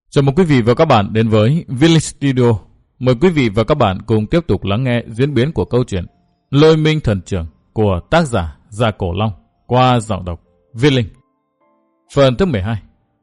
Chào mừng quý vị và các bạn đến với Village Studio. Mời quý vị và các bạn cùng tiếp tục lắng nghe diễn biến của câu chuyện Lôi Minh Thần Trưởng của tác giả Dạ Cổ Long qua giọng đọc Viết Linh. Phần thứ 12.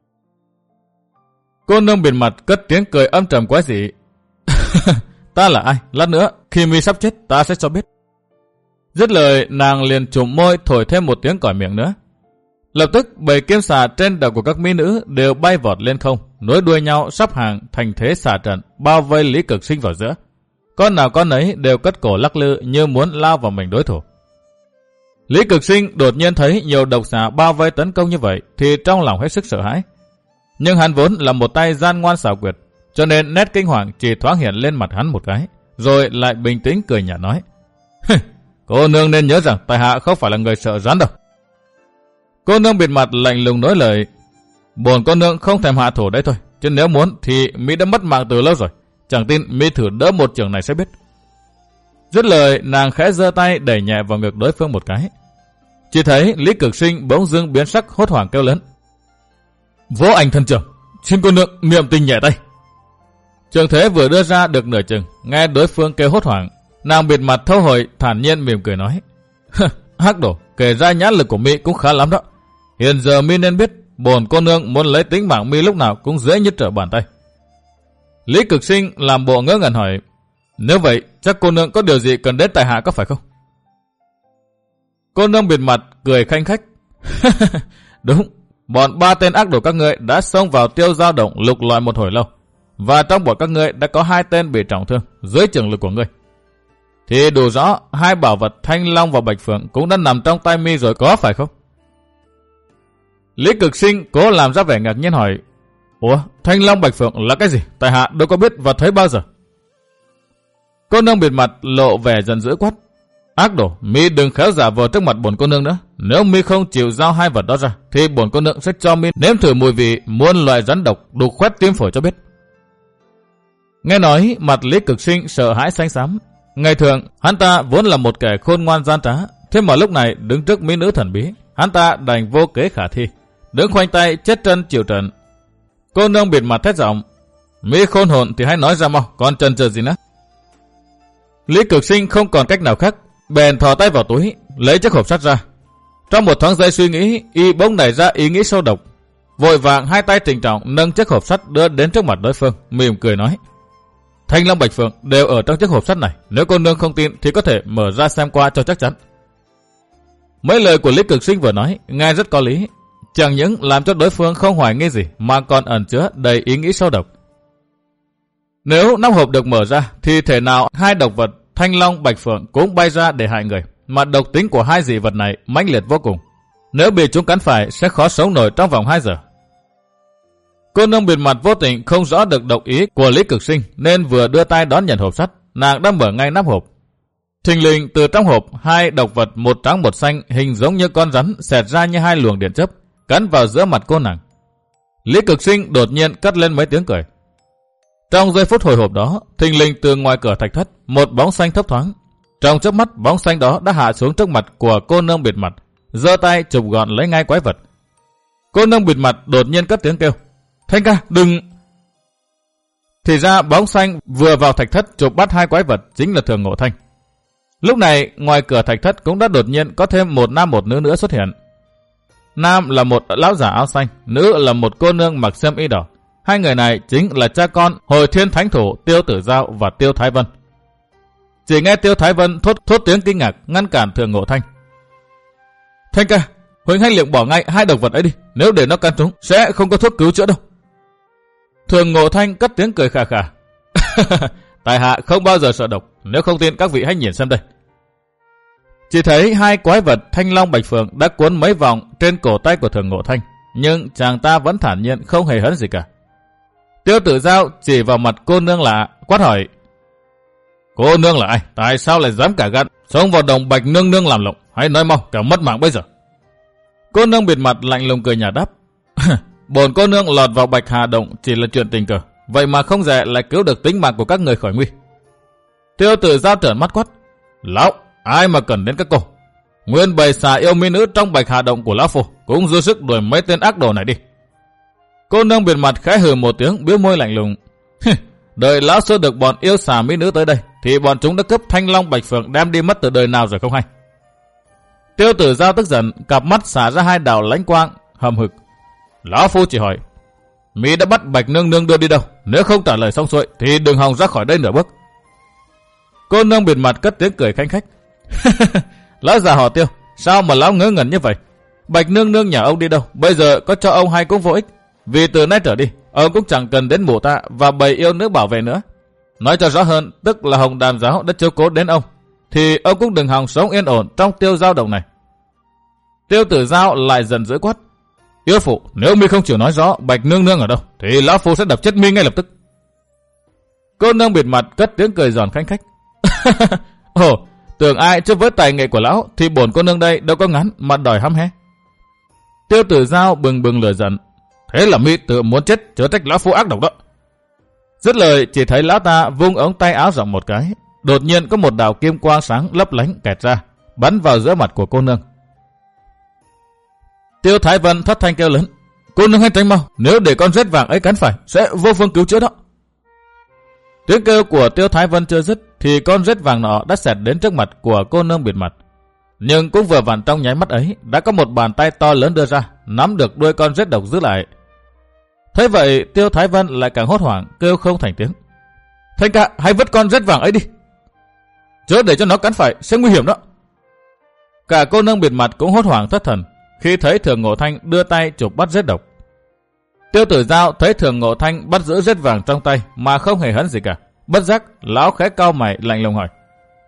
Cô nương biển mặt cất tiếng cười âm trầm quái dị. Ta là ai? Lát nữa khi mi sắp chết ta sẽ cho biết. Dứt lời nàng liền chùm môi thổi thêm một tiếng còi miệng nữa. Lập tức bầy kiếm xà trên đầu của các mỹ nữ đều bay vọt lên không, nối đuôi nhau sắp hàng thành thế xà trận bao vây Lý Cực Sinh vào giữa. Con nào con ấy đều cất cổ lắc lư như muốn lao vào mình đối thủ. Lý Cực Sinh đột nhiên thấy nhiều độc xà bao vây tấn công như vậy thì trong lòng hết sức sợ hãi. Nhưng hắn vốn là một tay gian ngoan xảo quyệt, cho nên nét kinh hoàng chỉ thoáng hiện lên mặt hắn một cái, rồi lại bình tĩnh cười nhạt nói: Cô nương nên nhớ rằng tại hạ không phải là người sợ rắn đâu. Cô nương bịt mặt lạnh lùng nói lời: Bổn cô nương không thèm hạ thủ đấy thôi, chứ nếu muốn thì Mỹ đã mất mạng từ lâu rồi, chẳng tin Mỹ thử đỡ một trường này sẽ biết. Dứt lời nàng khẽ giơ tay đẩy nhẹ vào ngực đối phương một cái. Chỉ thấy Lý Cực Sinh bỗng dưng biến sắc hốt hoảng kêu lớn: Vô Ảnh Thần Trưởng, xin cô nương niệm tình nhẹ tay. Trường thế vừa đưa ra được nửa chừng, nghe đối phương kêu hốt hoảng, nàng bịt mặt thâu hồi thản nhiên mỉm cười nói: Hắc đồ, kể ra nhãn lực của mi cũng khá lắm đó. Hiện giờ mi nên biết bổn cô nương muốn lấy tính mạng mi lúc nào cũng dễ như trở bàn tay. Lý Cực Sinh làm bộ ngớ ngẩn hỏi: Nếu vậy chắc cô nương có điều gì cần đến tại hạ có phải không? Cô nương bịt mặt cười khanh khách: Đúng, bọn ba tên ác đồ các ngươi đã xông vào Tiêu Giao Động lục lọi một hồi lâu, và trong bọn các ngươi đã có 2 tên bị trọng thương dưới trường lực của ngươi. Thì đủ rõ 2 bảo vật Thanh Long và Bạch Phượng cũng đã nằm trong tay mi rồi có phải không? Lý Cực Sinh cố làm ra vẻ ngạc nhiên hỏi: Ủa, Thanh Long Bạch Phượng là cái gì? Tại hạ đâu có biết và thấy bao giờ. Cô nương bịt mặt lộ vẻ giận dữ quát: Ác đồ, mi đừng khéo giả vờ trước mặt bổn cô nương nữa. Nếu mi không chịu giao 2 vật đó ra thì bổn cô nương sẽ cho mi nếm thử mùi vị muôn loại rắn độc đục khoét tim phổi cho biết. Nghe nói mặt Lý Cực Sinh sợ hãi xanh xám. Ngày thường hắn ta vốn là một kẻ khôn ngoan gian trá, thế mà lúc này đứng trước mỹ nữ thần bí, hắn ta đành vô kế khả thi, đứng khoanh tay chết chân chịu trận. Cô nương bịt mặt thét giọng: Mi khôn hồn thì hãy nói ra mau, còn chần chừ gì nữa. Lý Cực Sinh không còn cách nào khác, bèn thò tay vào túi lấy chiếc hộp sắt ra. Trong một thoáng giây suy nghĩ, y bỗng nảy ra ý nghĩ sâu độc, vội vàng 2 tay trịnh trọng nâng chiếc hộp sắt đưa đến trước mặt đối phương, mỉm cười nói: Thanh Long Bạch Phượng đều ở trong chiếc hộp sắt này, nếu cô nương không tin thì có thể mở ra xem qua cho chắc chắn. Mấy lời của Lý Cực Sinh vừa nói nghe rất có lý, chẳng những làm cho đối phương không hoài nghi gì mà còn ẩn chứa đầy ý nghĩ sâu độc. Nếu nắp hộp được mở ra thì thể nào 2 độc vật Thanh Long Bạch Phượng cũng bay ra để hại người, mà độc tính của 2 dị vật này mãnh liệt vô cùng. Nếu bị chúng cắn phải sẽ khó sống nổi trong vòng 2 giờ. Cô nương bịt mặt vô tình không rõ được độc ý của Lý Cực Sinh nên vừa đưa tay đón nhận hộp sắt, nàng đã mở ngay nắp hộp. Thình lình từ trong hộp 2 độc vật một trắng một xanh hình giống như con rắn xẹt ra như 2 luồng điện chớp cắn vào giữa mặt cô nàng. Lý Cực Sinh đột nhiên cất lên mấy tiếng cười. Trong giây phút hồi hộp đó, thình lình từ ngoài cửa thạch thất một bóng xanh thấp thoáng. Trong chớp mắt bóng xanh đó đã hạ xuống trước mặt của cô nương bịt mặt, giơ tay chụp gọn lấy ngay quái vật. Cô nương bịt mặt đột nhiên cất tiếng kêu: Thanh ca, đừng! Thì ra bóng xanh vừa vào thạch thất chụp bắt 2 quái vật chính là Thường Ngộ Thanh. Lúc này ngoài cửa thạch thất cũng đã đột nhiên có thêm một nam một nữ nữa xuất hiện. Nam là một lão giả áo xanh, nữ là một cô nương mặc xiêm y đỏ. 2 người này chính là cha con Hồi Thiên Thánh Thủ Tiêu Tử Giao và Tiêu Thái Vân. Chỉ nghe Tiêu Thái Vân thốt tiếng kinh ngạc ngăn cản Thường Ngộ Thanh: Thanh ca, Huỳnh hãy liệng bỏ ngay 2 độc vật ấy đi, nếu để nó cắn trúng sẽ không có thuốc cứu chữa đâu. Thường Ngộ Thanh cất tiếng cười khà khà: Tại hạ không bao giờ sợ độc, nếu không tin các vị hãy nhìn xem đây. Chỉ thấy 2 quái vật Thanh Long Bạch Phượng đã cuốn mấy vòng trên cổ tay của Thường Ngộ Thanh, nhưng chàng ta vẫn thản nhiên không hề hấn gì cả. Tiêu Tử Giao chỉ vào mặt cô nương lạ quát hỏi: Cô nương là ai? Tại sao lại dám cả gan xông vào đồng Bạch nương nương làm lộng? Hãy nói mau, kẻo mất mạng bây giờ. Cô nương bịt mặt lạnh lùng cười nhạt đáp: Bổn cô nương lọt vào Bạch Hà Động chỉ là chuyện tình cờ, vậy mà không dè lại cứu được tính mạng của các người khỏi nguy. Tiêu Tử Giao trợn mắt quát: Lão, ai mà cần đến các cô? Nguyên bầy xà yêu mỹ nữ trong Bạch Hà Động của lão phu cũng dư sức đuổi mấy tên ác đồ này đi. Cô nương biệt mặt khẽ hừ một tiếng, bĩu môi lạnh lùng. Đợi lão xua được bọn yêu xà mỹ nữ tới đây, thì bọn chúng đã cướp Thanh Long Bạch Phượng đem đi mất từ đời nào rồi không hay. Tiêu Tử Giao tức giận, cặp mắt xả ra hai đạo lãnh quang, hầm hực. Lão phu chỉ hỏi, mỹ đã bắt Bạch nương nương đưa đi đâu? Nếu không trả lời xong xuôi thì đừng hòng ra khỏi đây nửa bước. Cô nương biệt mặt cất tiếng cười khanh khách. Lão già họ Tiêu, sao mà lão ngớ ngẩn như vậy? Bạch nương nương nhà ông đi đâu? Bây giờ có cho ông hay cũng vô ích. Vì từ nay trở đi, ông cũng chẳng cần đến mụ ta và bầy yêu nữ bảo vệ nữa. Nói cho rõ hơn, tức là Hồng Đàm giáo đã chiếu cố đến ông, thì ông cũng đừng hòng sống yên ổn trong Tiêu Giao đồng này. Tiêu Tử Giao lại giận dữ quát. Yêu phụ, nếu mi không chịu nói rõ Bạch nương nương ở đâu, thì lão phu sẽ đập chết mi ngay lập tức. Cô nương biệt mặt cất tiếng cười giòn khanh khách. Ồ, tưởng ai chứ với tài nghệ của lão thì bổn cô nương đây đâu có ngắn mà đòi hăm he. Tiêu Tử Giao bừng bừng lửa giận. Thế là mi tự muốn chết, chớ trách lão phu ác độc đó. Dứt lời chỉ thấy lão ta vung ống tay áo rộng một cái, đột nhiên có một đạo kim quang sáng lấp lánh kẹt ra, bắn vào giữa mặt của cô nương. Tiêu Thái Vân thất thanh kêu lớn. Cô nương hãy tránh mau, nếu để con rết vàng ấy cắn phải sẽ vô phương cứu chữa đó. Tiếng kêu của Tiêu Thái Vân chưa dứt thì con rết vàng nọ đã xẹt đến trước mặt của cô nương biệt mặt. Nhưng cũng vừa vặn trong nháy mắt ấy đã có một bàn tay to lớn đưa ra, nắm được đuôi con rết độc giữ lại. Thế vậy Tiêu Thái Vân lại càng hốt hoảng, kêu không thành tiếng. Thanh ca, hãy vứt con rết vàng ấy đi, chớ để cho nó cắn phải sẽ nguy hiểm đó. Cả cô nương biệt mặt cũng hốt hoảng thất thần khi thấy Thường Ngộ Thanh đưa tay chụp bắt rết độc. Tiêu Tử Giao thấy Thường Ngộ Thanh bắt giữ rết vàng trong tay mà không hề hấn gì cả, bất giác lão khẽ cau mày lạnh lùng hỏi.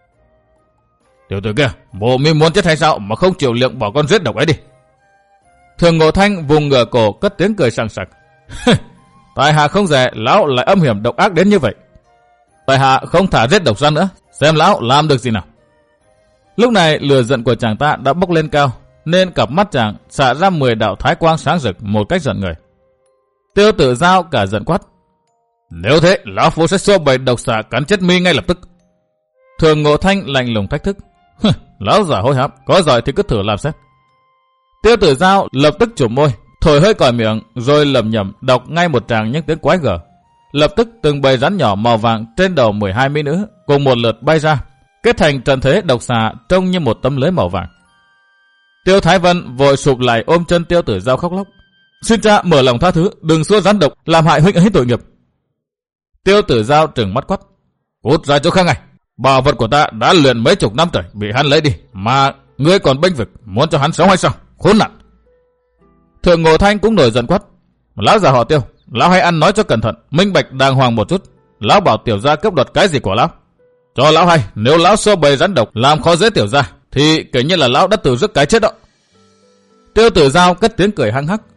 Tiểu tử kia, bộ mi muốn chết hay sao mà không chịu liệng bỏ con rết độc ấy đi? Thường Ngộ Thanh vùng ngửa cổ cất tiếng cười sằng sặc. Tại hạ không dè lão lại âm hiểm độc ác đến như vậy. Tại hạ không thả rết độc ra nữa, xem lão làm được gì nào. Lúc này lửa giận của chàng ta đã bốc lên cao, nên cặp mắt chàng xả ra 10 đạo thái quang sáng rực một cách giận người. Tiêu Tử Giao cả giận quát. Nếu thế, lão phu sẽ xua bầy độc xà cắn chết mi ngay lập tức. Thường Ngộ Thanh lạnh lùng thách thức. Lão già hối hám, có giỏi thì cứ thử làm xét. Tiêu Tử Giao lập tức chụp môi, thổi hơi còi miệng, rồi lẩm nhẩm đọc ngay một tràng những tiếng quái gở. Lập tức từng bầy rắn nhỏ màu vàng trên đầu 12 mỹ nữ cùng một lượt bay ra, kết thành trận thế độc xà trông như một tấm lưới màu vàng. Tiêu Thái Vân vội sụp lại ôm chân Tiêu Tử Giao khóc lóc. Xin cha mở lòng tha thứ, đừng xua rắn độc làm hại huynh ấy tội nghiệp. Tiêu Tử Giao trừng mắt quát. Cút ra chỗ khác ngay. Bảo vật của ta đã luyện mấy chục năm trời bị hắn lấy đi, mà ngươi còn bênh vực muốn cho hắn sống hay sao? Khốn nạn. Thường Ngộ Thanh cũng nổi giận quát. Lão già họ Tiêu, lão hãy ăn nói cho cẩn thận, minh bạch đàng hoàng một chút. Lão bảo tiểu gia cướp đoạt cái gì của lão? Cho lão hay, nếu lão xô bầy rắn độc làm khó dễ tiểu gia thì kể như là lão đã tự rước cái chết đó. Tiêu Tử Giao cất tiếng cười hăng hắc.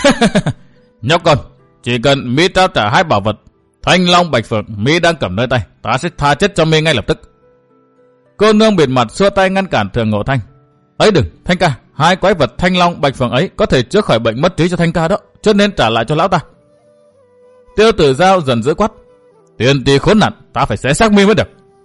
Nhóc con, chỉ cần mi trao trả hai bảo vật Thanh Long Bạch Phượng mi đang cầm nơi tay, ta sẽ tha chết cho mi ngay lập tức. Cô nương biệt mặt xua tay ngăn cản Thường Ngộ Thanh. Ấy đừng, Thanh ca, hai quái vật Thanh Long Bạch Phượng ấy có thể chữa khỏi bệnh mất trí cho Thanh ca đó, cho nên trả lại cho lão ta. Tiêu Tử Giao dần dữ quát. Tiền tỷ khốn nạn, ta phải xé xác mi mới được.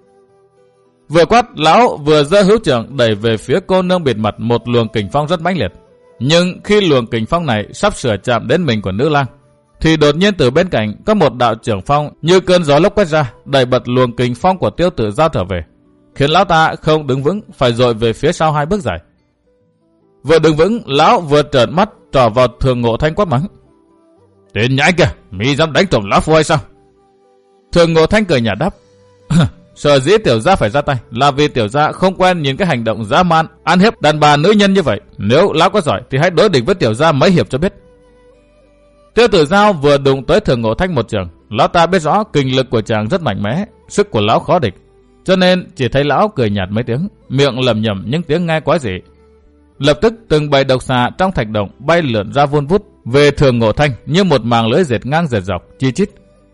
Vừa quát, lão vừa giơ hữu trưởng đẩy về phía cô nương biệt mặt một luồng kình phong rất mãnh liệt. Nhưng khi luồng kình phong này sắp sửa chạm đến mình của nữ lang, thì đột nhiên từ bên cạnh có một đạo trưởng phong như cơn gió lốc quét ra, đẩy bật luồng kình phong của Tiêu Tử Giao trở về, khiến lão ta không đứng vững, phải dội về phía sau 2 bước dài. Vừa đứng vững, lão vừa trợn mắt trỏ vào Thường Ngộ Thanh quát mắng. Tên nhãi kìa, mi dám đánh trộm lão phu hay sao? Thường Ngộ Thanh cười nhạt đáp. Sở dĩ tiểu gia phải ra tay là vì tiểu gia không quen nhìn cái hành động dã man ăn hiếp đàn bà nữ nhân như vậy. Nếu lão có giỏi thì hãy đối địch với tiểu gia mấy hiệp cho biết. Tiêu Tử Giao vừa đụng tới Thường Ngộ Thanh một trường, lão ta biết rõ kình lực của chàng rất mạnh mẽ, sức của lão khó địch, cho nên chỉ thấy lão cười nhạt mấy tiếng, miệng lẩm nhẩm những tiếng nghe quái dị. Lập tức từng bầy độc xà trong thạch động bay lượn ra vun vút về Thường Ngộ Thanh như một màng lưới dệt ngang dệt dọc chi chít.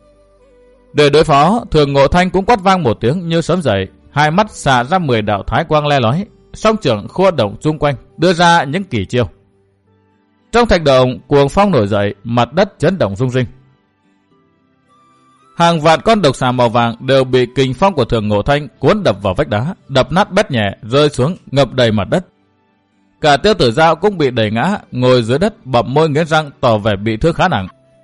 Để đối phó, Thường Ngộ Thanh cũng quát vang một tiếng như sấm dậy, hai mắt xả ra 10 đạo thái quang le lói, song trưởng khua động chung quanh, đưa ra những kỳ chiêu. Trong thạch động, cuồng phong nổi dậy, mặt đất chấn động rung rinh. Hàng vạn con độc xà màu vàng đều bị kình phong của Thường Ngộ Thanh cuốn đập vào vách đá, đập nát bét nhẹ, rơi xuống ngập đầy mặt đất. Cả Tiêu Tử Giao cũng bị đẩy ngã, ngồi dưới đất bậm môi nghiến răng tỏ vẻ bị thương khá nặng.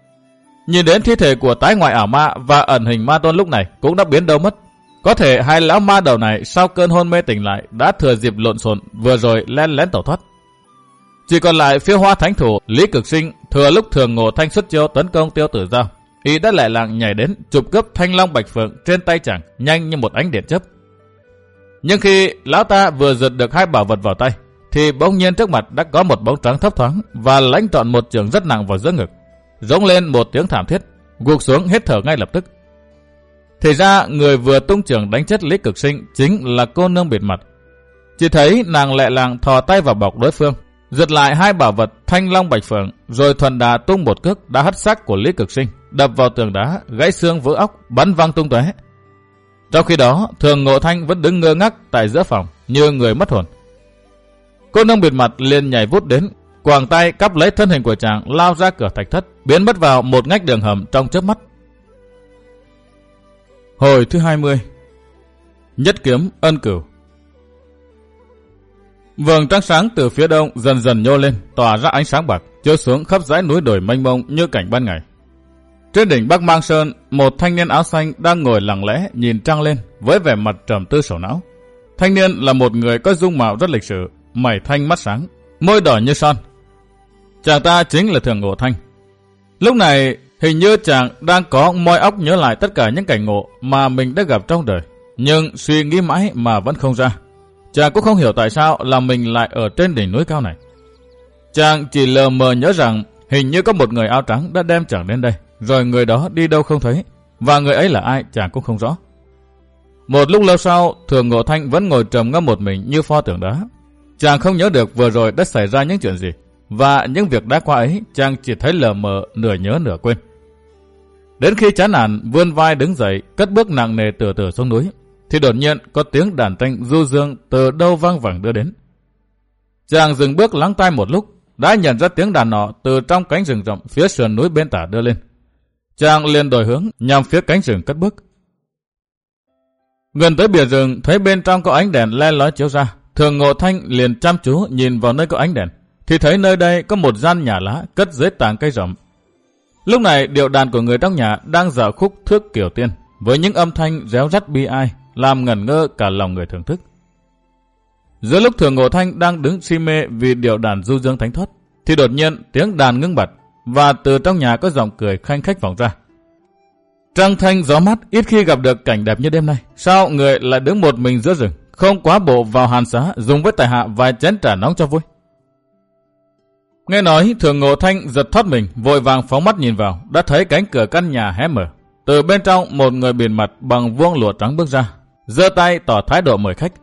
Nhìn đến thi thể của tái ngoại ảo ma và ẩn hình ma tôn lúc này cũng đã biến đâu mất. Có thể hai lão ma đầu này sau cơn hôn mê tỉnh lại đã thừa dịp lộn xộn vừa rồi len lén tẩu thoát. Chỉ còn lại phía Hoa Thánh Thủ Lý Cực Sinh thừa lúc Thường Ngộ Thanh xuất chiêu tấn công Tiêu Tử Giao, y đã lại làng nhảy đến chụp cướp Thanh Long Bạch Phượng trên tay chàng nhanh như một ánh điện chớp. Nhưng khi lão ta vừa giật được hai bảo vật vào tay, thì bỗng nhiên trước mặt đã có một bóng trắng thấp thoáng và lãnh trọn một chưởng rất nặng vào giữa ngực, rống lên một tiếng thảm thiết, gục xuống hít thở ngay lập tức. Thì ra người vừa tung chưởng đánh chết Lý Cực Sinh chính là cô nương bịt mặt. Chỉ thấy nàng lẹ làng thò tay vào bọc đối phương, giật lại hai bảo vật Thanh Long Bạch Phượng, rồi thuần đà tung một cước đã hất xác của Lý Cực Sinh đập vào tường đá, gãy xương vỡ óc, bắn văng tung tóe. Trong khi đó, Thường Ngộ Thanh vẫn đứng ngơ ngác tại giữa phòng như người mất hồn. Cô nương bịt mặt liền nhảy vút đến, quàng tay cắp lấy thân hình của chàng lao ra cửa thạch thất, biến mất vào một ngách đường hầm trong chớp mắt. Hồi thứ 20. Nhất kiếm ân cửu. Vầng trăng sáng từ phía đông dần dần nhô lên, tỏa ra ánh sáng bạc, chiếu xuống khắp dãy núi đồi mênh mông như cảnh ban ngày. Trên đỉnh Bắc Mang Sơn, một thanh niên áo xanh đang ngồi lặng lẽ nhìn trăng lên với vẻ mặt trầm tư sầu não. Thanh niên là một người có dung mạo rất lịch sự, mày thanh mắt sáng, môi đỏ như son. Chàng ta chính là Thường Ngộ Thanh. Lúc này hình như chàng đang có moi óc nhớ lại tất cả những cảnh ngộ mà mình đã gặp trong đời, nhưng suy nghĩ mãi mà vẫn không ra. Chàng cũng không hiểu tại sao là mình lại ở trên đỉnh núi cao này. Chàng chỉ lờ mờ nhớ rằng hình như có một người áo trắng đã đem chàng đến đây, rồi người đó đi đâu không thấy, và người ấy là ai chàng cũng không rõ. Một lúc lâu sau, Thường Ngộ Thanh vẫn ngồi trầm ngâm một mình như pho tượng đá. Chàng không nhớ được vừa rồi đã xảy ra những chuyện gì, và những việc đã qua ấy chàng chỉ thấy lờ mờ, nửa nhớ nửa quên. Đến khi chán nản vươn vai đứng dậy, cất bước nặng nề từ từ xuống núi, thì đột nhiên có tiếng đàn tranh du dương từ đâu vang vẳng đưa đến. Chàng dừng bước lắng tai một lúc, đã nhận ra tiếng đàn nọ từ trong cánh rừng rậm phía sườn núi bên tả đưa lên. Chàng liền đổi hướng nhằm phía cánh rừng cất bước. Gần tới bìa rừng thấy bên trong có ánh đèn le lói chiếu ra, Thường Ngộ Thanh liền chăm chú nhìn vào nơi có ánh đèn, thì thấy nơi đây có một gian nhà lá cất dưới tàng cây rậm. Lúc này điệu đàn của người trong nhà đang dạo khúc thước kiểu tiên, với những âm thanh réo rắt bi ai, làm ngẩn ngơ cả lòng người thưởng thức. Giữa lúc Thường Ngộ Thanh đang đứng si mê vì điệu đàn du dương thánh thoát, thì đột nhiên tiếng đàn ngưng bặt, và từ trong nhà có giọng cười khanh khách vọng ra. Trăng thanh gió mát, ít khi gặp được cảnh đẹp như đêm nay. Sao người lại đứng một mình giữa rừng, không quá bộ vào hàn xá, dùng với tài hạ vài chén trà nóng cho vui? Nghe nói, Thường Ngộ Thanh giật thoát mình, vội vàng phóng mắt nhìn vào, đã thấy cánh cửa căn nhà hé mở. Từ bên trong một người bịt mặt bằng vuông lụa trắng bước ra, giơ tay tỏ thái độ mời khách.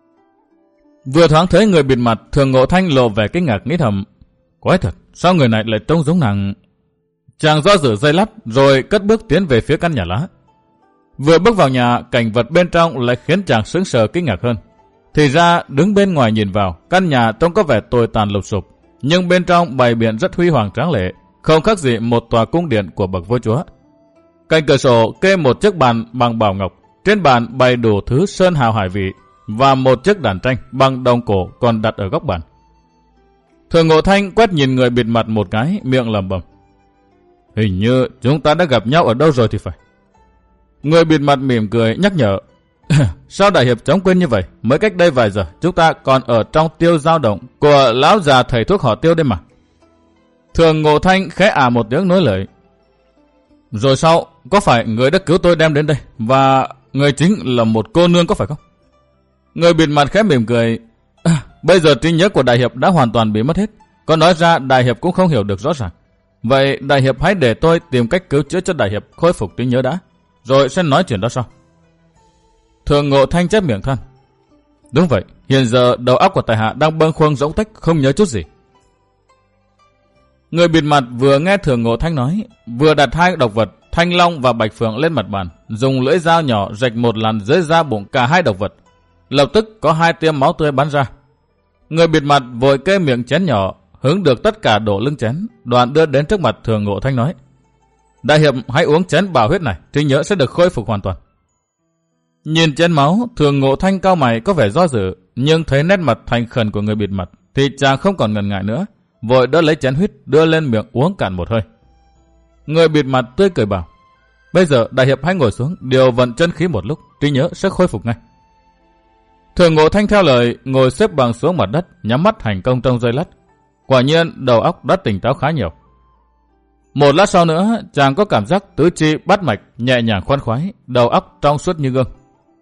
Vừa thoáng thấy người bịt mặt, Thường Ngộ Thanh lộ vẻ kinh ngạc nghĩ thầm: quái thật, sao người này lại trông giống nàng? Chàng do dự giây lát, rồi cất bước tiến về phía căn nhà lá. Vừa bước vào nhà, cảnh vật bên trong lại khiến chàng sững sờ kinh ngạc hơn. Thì ra đứng bên ngoài nhìn vào, căn nhà trông có vẻ tồi tàn lụp xụp, nhưng bên trong bày biện rất huy hoàng tráng lệ, không khác gì một tòa cung điện của bậc vua chúa. Cạnh cửa sổ kê một chiếc bàn bằng bảo ngọc, trên bàn bày đủ thứ sơn hào hải vị, và một chiếc đàn tranh bằng đồng cổ còn đặt ở góc bàn. Thường Ngộ Thanh quét nhìn người bịt mặt một cái, miệng lẩm bẩm: hình như chúng ta đã gặp nhau ở đâu rồi thì phải. Người bịt mặt mỉm cười nhắc nhở: sao đại hiệp chóng quên như vậy? Mới cách đây vài giờ chúng ta còn ở trong tiêu dao động của lão già thầy thuốc họ Tiêu đây mà. Thường Ngộ Thanh khẽ một tiếng nói lời: rồi sau, có phải người đã cứu tôi đem đến đây, và người chính là một cô nương có phải không? Người bịt mặt khẽ mỉm cười: bây giờ trí nhớ của đại hiệp đã hoàn toàn bị mất hết, có nói ra đại hiệp cũng không hiểu được rõ ràng. Vậy đại hiệp hãy để tôi tìm cách cứu chữa cho đại hiệp khôi phục trí nhớ đã, rồi sẽ nói chuyện đó sau. Thường Ngộ Thanh chép miệng than: đúng vậy, hiện giờ đầu óc của tại hạ đang bâng khuâng rỗng tách, không nhớ chút gì. Người bịt mặt vừa nghe Thường Ngộ Thanh nói, vừa đặt hai độc vật Thanh Long và Bạch Phượng lên mặt bàn, dùng lưỡi dao nhỏ rạch một lần dưới da bụng cả hai độc vật. Lập tức có hai tia máu tươi bắn ra. Người bịt mặt vội kê miệng chén nhỏ, hứng được tất cả đổ lưng chén, đoạn đưa đến trước mặt Thường Ngộ Thanh nói: đại hiệp hãy uống chén bảo huyết này, trí nhớ sẽ được khôi phục hoàn toàn. Nhìn chén máu, Thường Ngộ Thanh cau mày có vẻ do dự, nhưng thấy nét mặt thành khẩn của người bịt mặt thì chàng không còn ngần ngại nữa, vội đỡ lấy chén huyết đưa lên miệng uống cạn một hơi. Người bịt mặt tươi cười bảo, bây giờ đại hiệp hãy ngồi xuống, điều vận chân khí một lúc, trí nhớ sẽ khôi phục ngay. Thường Ngộ Thanh theo lời ngồi xếp bằng xuống mặt đất, nhắm mắt hành công trong giây lát. Quả nhiên đầu óc đã tỉnh táo khá nhiều. Một lát sau nữa, chàng có cảm giác tứ chi bát mạch nhẹ nhàng khoan khoái, đầu óc trong suốt như gương.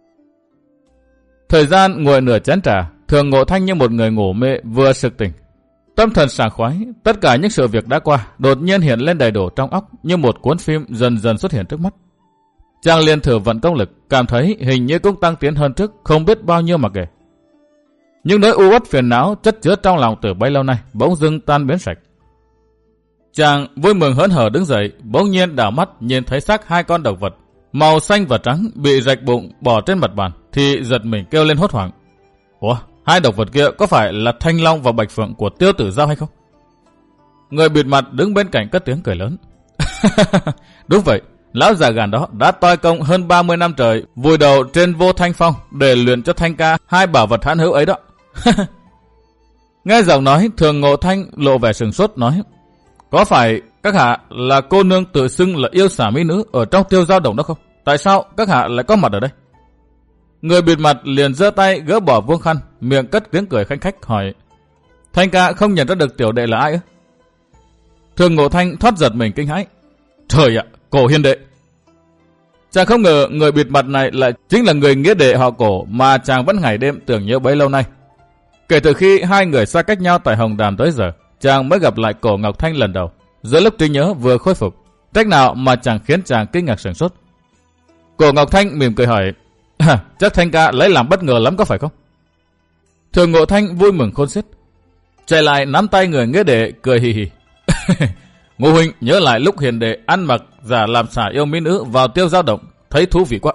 Thời gian ngồi nửa chén trà, Thường Ngộ Thanh như một người ngủ mê vừa sực tỉnh. Tâm thần sảng khoái, tất cả những sự việc đã qua đột nhiên hiện lên đầy đủ trong óc như một cuốn phim dần dần xuất hiện trước mắt. Chàng liền thử vận công lực, cảm thấy hình như cũng tăng tiến hơn trước không biết bao nhiêu mà kể. Nhưng nỗi u uất phiền não chất chứa trong lòng từ bấy lâu nay bỗng dưng tan biến sạch. Chàng vui mừng hớn hở đứng dậy, bỗng nhiên đảo mắt nhìn thấy xác hai con động vật màu xanh và trắng bị rạch bụng bỏ trên mặt bàn, thì giật mình kêu lên hốt hoảng. Ủa, hai động vật kia có phải là Thanh Long và Bạch Phượng của Tiêu Tử Giao hay không? Người bịt mặt đứng bên cạnh cất tiếng cười lớn. Đúng vậy, lão già gàn đó đã toi công hơn 30 năm trời vùi đầu trên Vô Thanh Phong để luyện cho Thanh ca hai bảo vật hãn hữu ấy đó. Nghe giọng nói, Thường Ngộ Thanh lộ vẻ sừng sốt nói, có phải các hạ là cô nương tự xưng là yêu xả mỹ nữ ở trong Tiêu Giao Đồng đó không? Tại sao các hạ lại có mặt ở đây? Người bịt mặt liền giơ tay gỡ bỏ vuông khăn, miệng cất tiếng cười khanh khách hỏi, Thanh ca không nhận ra được tiểu đệ là ai ư? Thường Ngộ Thanh thoát giật mình kinh hãi. Trời ạ, Cổ hiền đệ. Chàng không ngờ người bịt mặt này lại chính là người nghĩa đệ họ Cổ mà chàng vẫn ngày đêm tưởng nhớ bấy lâu nay. Kể từ khi hai người xa cách nhau tại Hồng Đàm tới giờ, chàng mới gặp lại Cổ Ngọc Thanh lần đầu. Giữa lúc trí nhớ vừa khôi phục, cách nào mà chàng khiến chàng kinh ngạc sửng sốt. Cổ Ngọc Thanh mỉm cười hỏi, chắc Thanh ca lấy làm bất ngờ lắm có phải không? Thường Ngộ Thanh vui mừng khôn xiết, chạy lại nắm tay người nghĩa đệ cười hì hì. Ngô huynh nhớ lại lúc hiền đệ ăn mặc giả làm xả yêu mỹ nữ vào Tiêu Giao Động, thấy thú vị quá.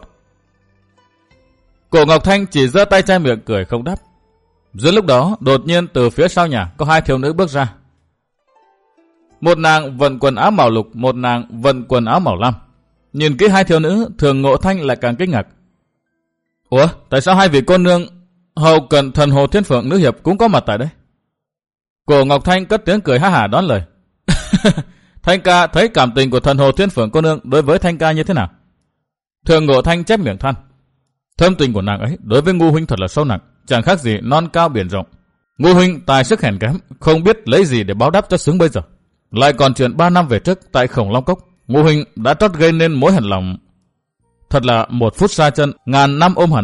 Cổ Ngọc Thanh chỉ giơ tay che miệng cười không đáp. Giữa lúc đó đột nhiên từ phía sau nhà có hai thiếu nữ bước ra. Một nàng vận quần áo màu lục, một nàng vận quần áo màu lam. Nhìn kỹ hai thiếu nữ, Thường Ngộ Thanh lại càng kinh ngạc. Ủa, tại sao hai vị cô nương hầu cận Thần Hồ Thiên Phượng nữ hiệp cũng có mặt tại đây? Cổ Ngọc Thanh cất tiếng cười ha hả đón lời. Thanh ca thấy cảm tình của Thần Hồ Thiên Phượng cô nương đối với Thanh ca như thế nào? Thường Ngộ Thanh chép miệng than. Thâm tình của nàng ấy đối với Ngô huynh thật là sâu nặng, chẳng khác gì non cao biển rộng. Ngô huynh tài sức hèn kém, không biết lấy gì để báo đáp cho xứng bây giờ. Lại còn chuyện 3 năm về trước tại Khổng Long Cốc, Ngô huynh đã trót gây nên mối hận lòng. Thật là một phút xa chân, ngàn năm ôm hận.